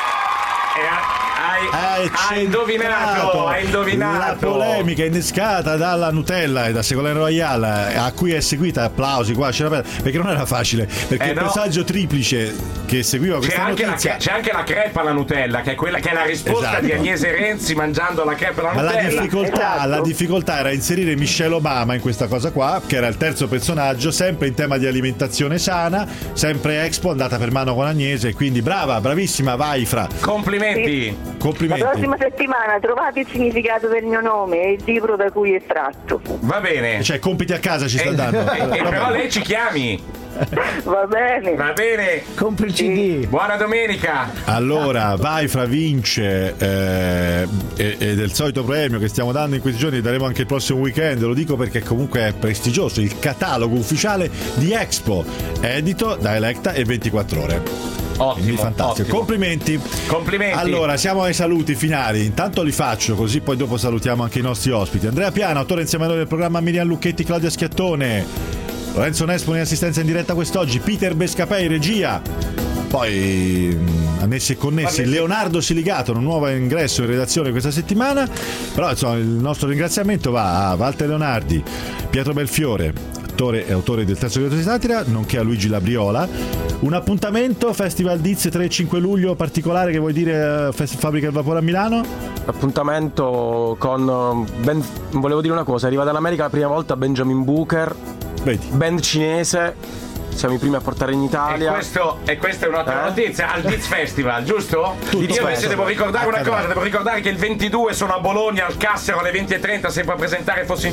Hai indovinato. La polemica innescata dalla Nutella e da Ségolène Royal, a cui è seguita applausi qua, perché non era facile, perché il passaggio triplice che seguiva questa notizia. C'è anche la crepe alla Nutella, che è quella che è la risposta di Agnese Renzi mangiando la crepe alla Nutella. La difficoltà era inserire Michelle Obama in questa cosa qua, che era il terzo personaggio, sempre in tema di alimentazione sana, sempre Expo, andata per mano con Agnese, quindi bravissima Vaifra. Complimenti. La prossima settimana trovate il significato del mio nome e il libro da cui è tratto. Va bene. Cioè, compiti a casa ci sta dando. Però lei ci chiami. Va bene. Compri il CD. Buona domenica. Allora, Vaifra vince ed è il solito premio che stiamo dando in questi giorni, daremo anche il prossimo weekend, lo dico perché comunque è prestigioso, il catalogo ufficiale di Expo, edito da Electa e 24 ore. Ottimo, fantastico. Complimenti. Allora, siamo ai saluti finali. Intanto li faccio, così poi dopo salutiamo anche i nostri ospiti. Andrea Piana, autore insieme a noi del programma, Miriam Lucchetti, Claudia Schiattone, Lorenzo Nespoli in assistenza in diretta quest'oggi, Peter Bescapei regia. Poi annessi e connessi Leonardo Siligato, un nuovo ingresso in redazione questa settimana. Però insomma il nostro ringraziamento va a Walter Leonardi, Pietro Belfiore, attore e autore del terzo di satira, nonché a Luigi Labriola. Un appuntamento, Festival Diz 3 e 5 luglio particolare che vuoi dire, Fabbrica del Vapore a Milano? Appuntamento con volevo dire una cosa, è arrivata in America la prima volta Benjamin Booker, band cinese. Siamo i primi a portare in Italia. E questa è un'ottima notizia al Diz Festival, giusto? Io invece devo ricordare una cosa, devo ricordare che il 22 sono a Bologna al Cassero alle 20:30, se può presentare fosse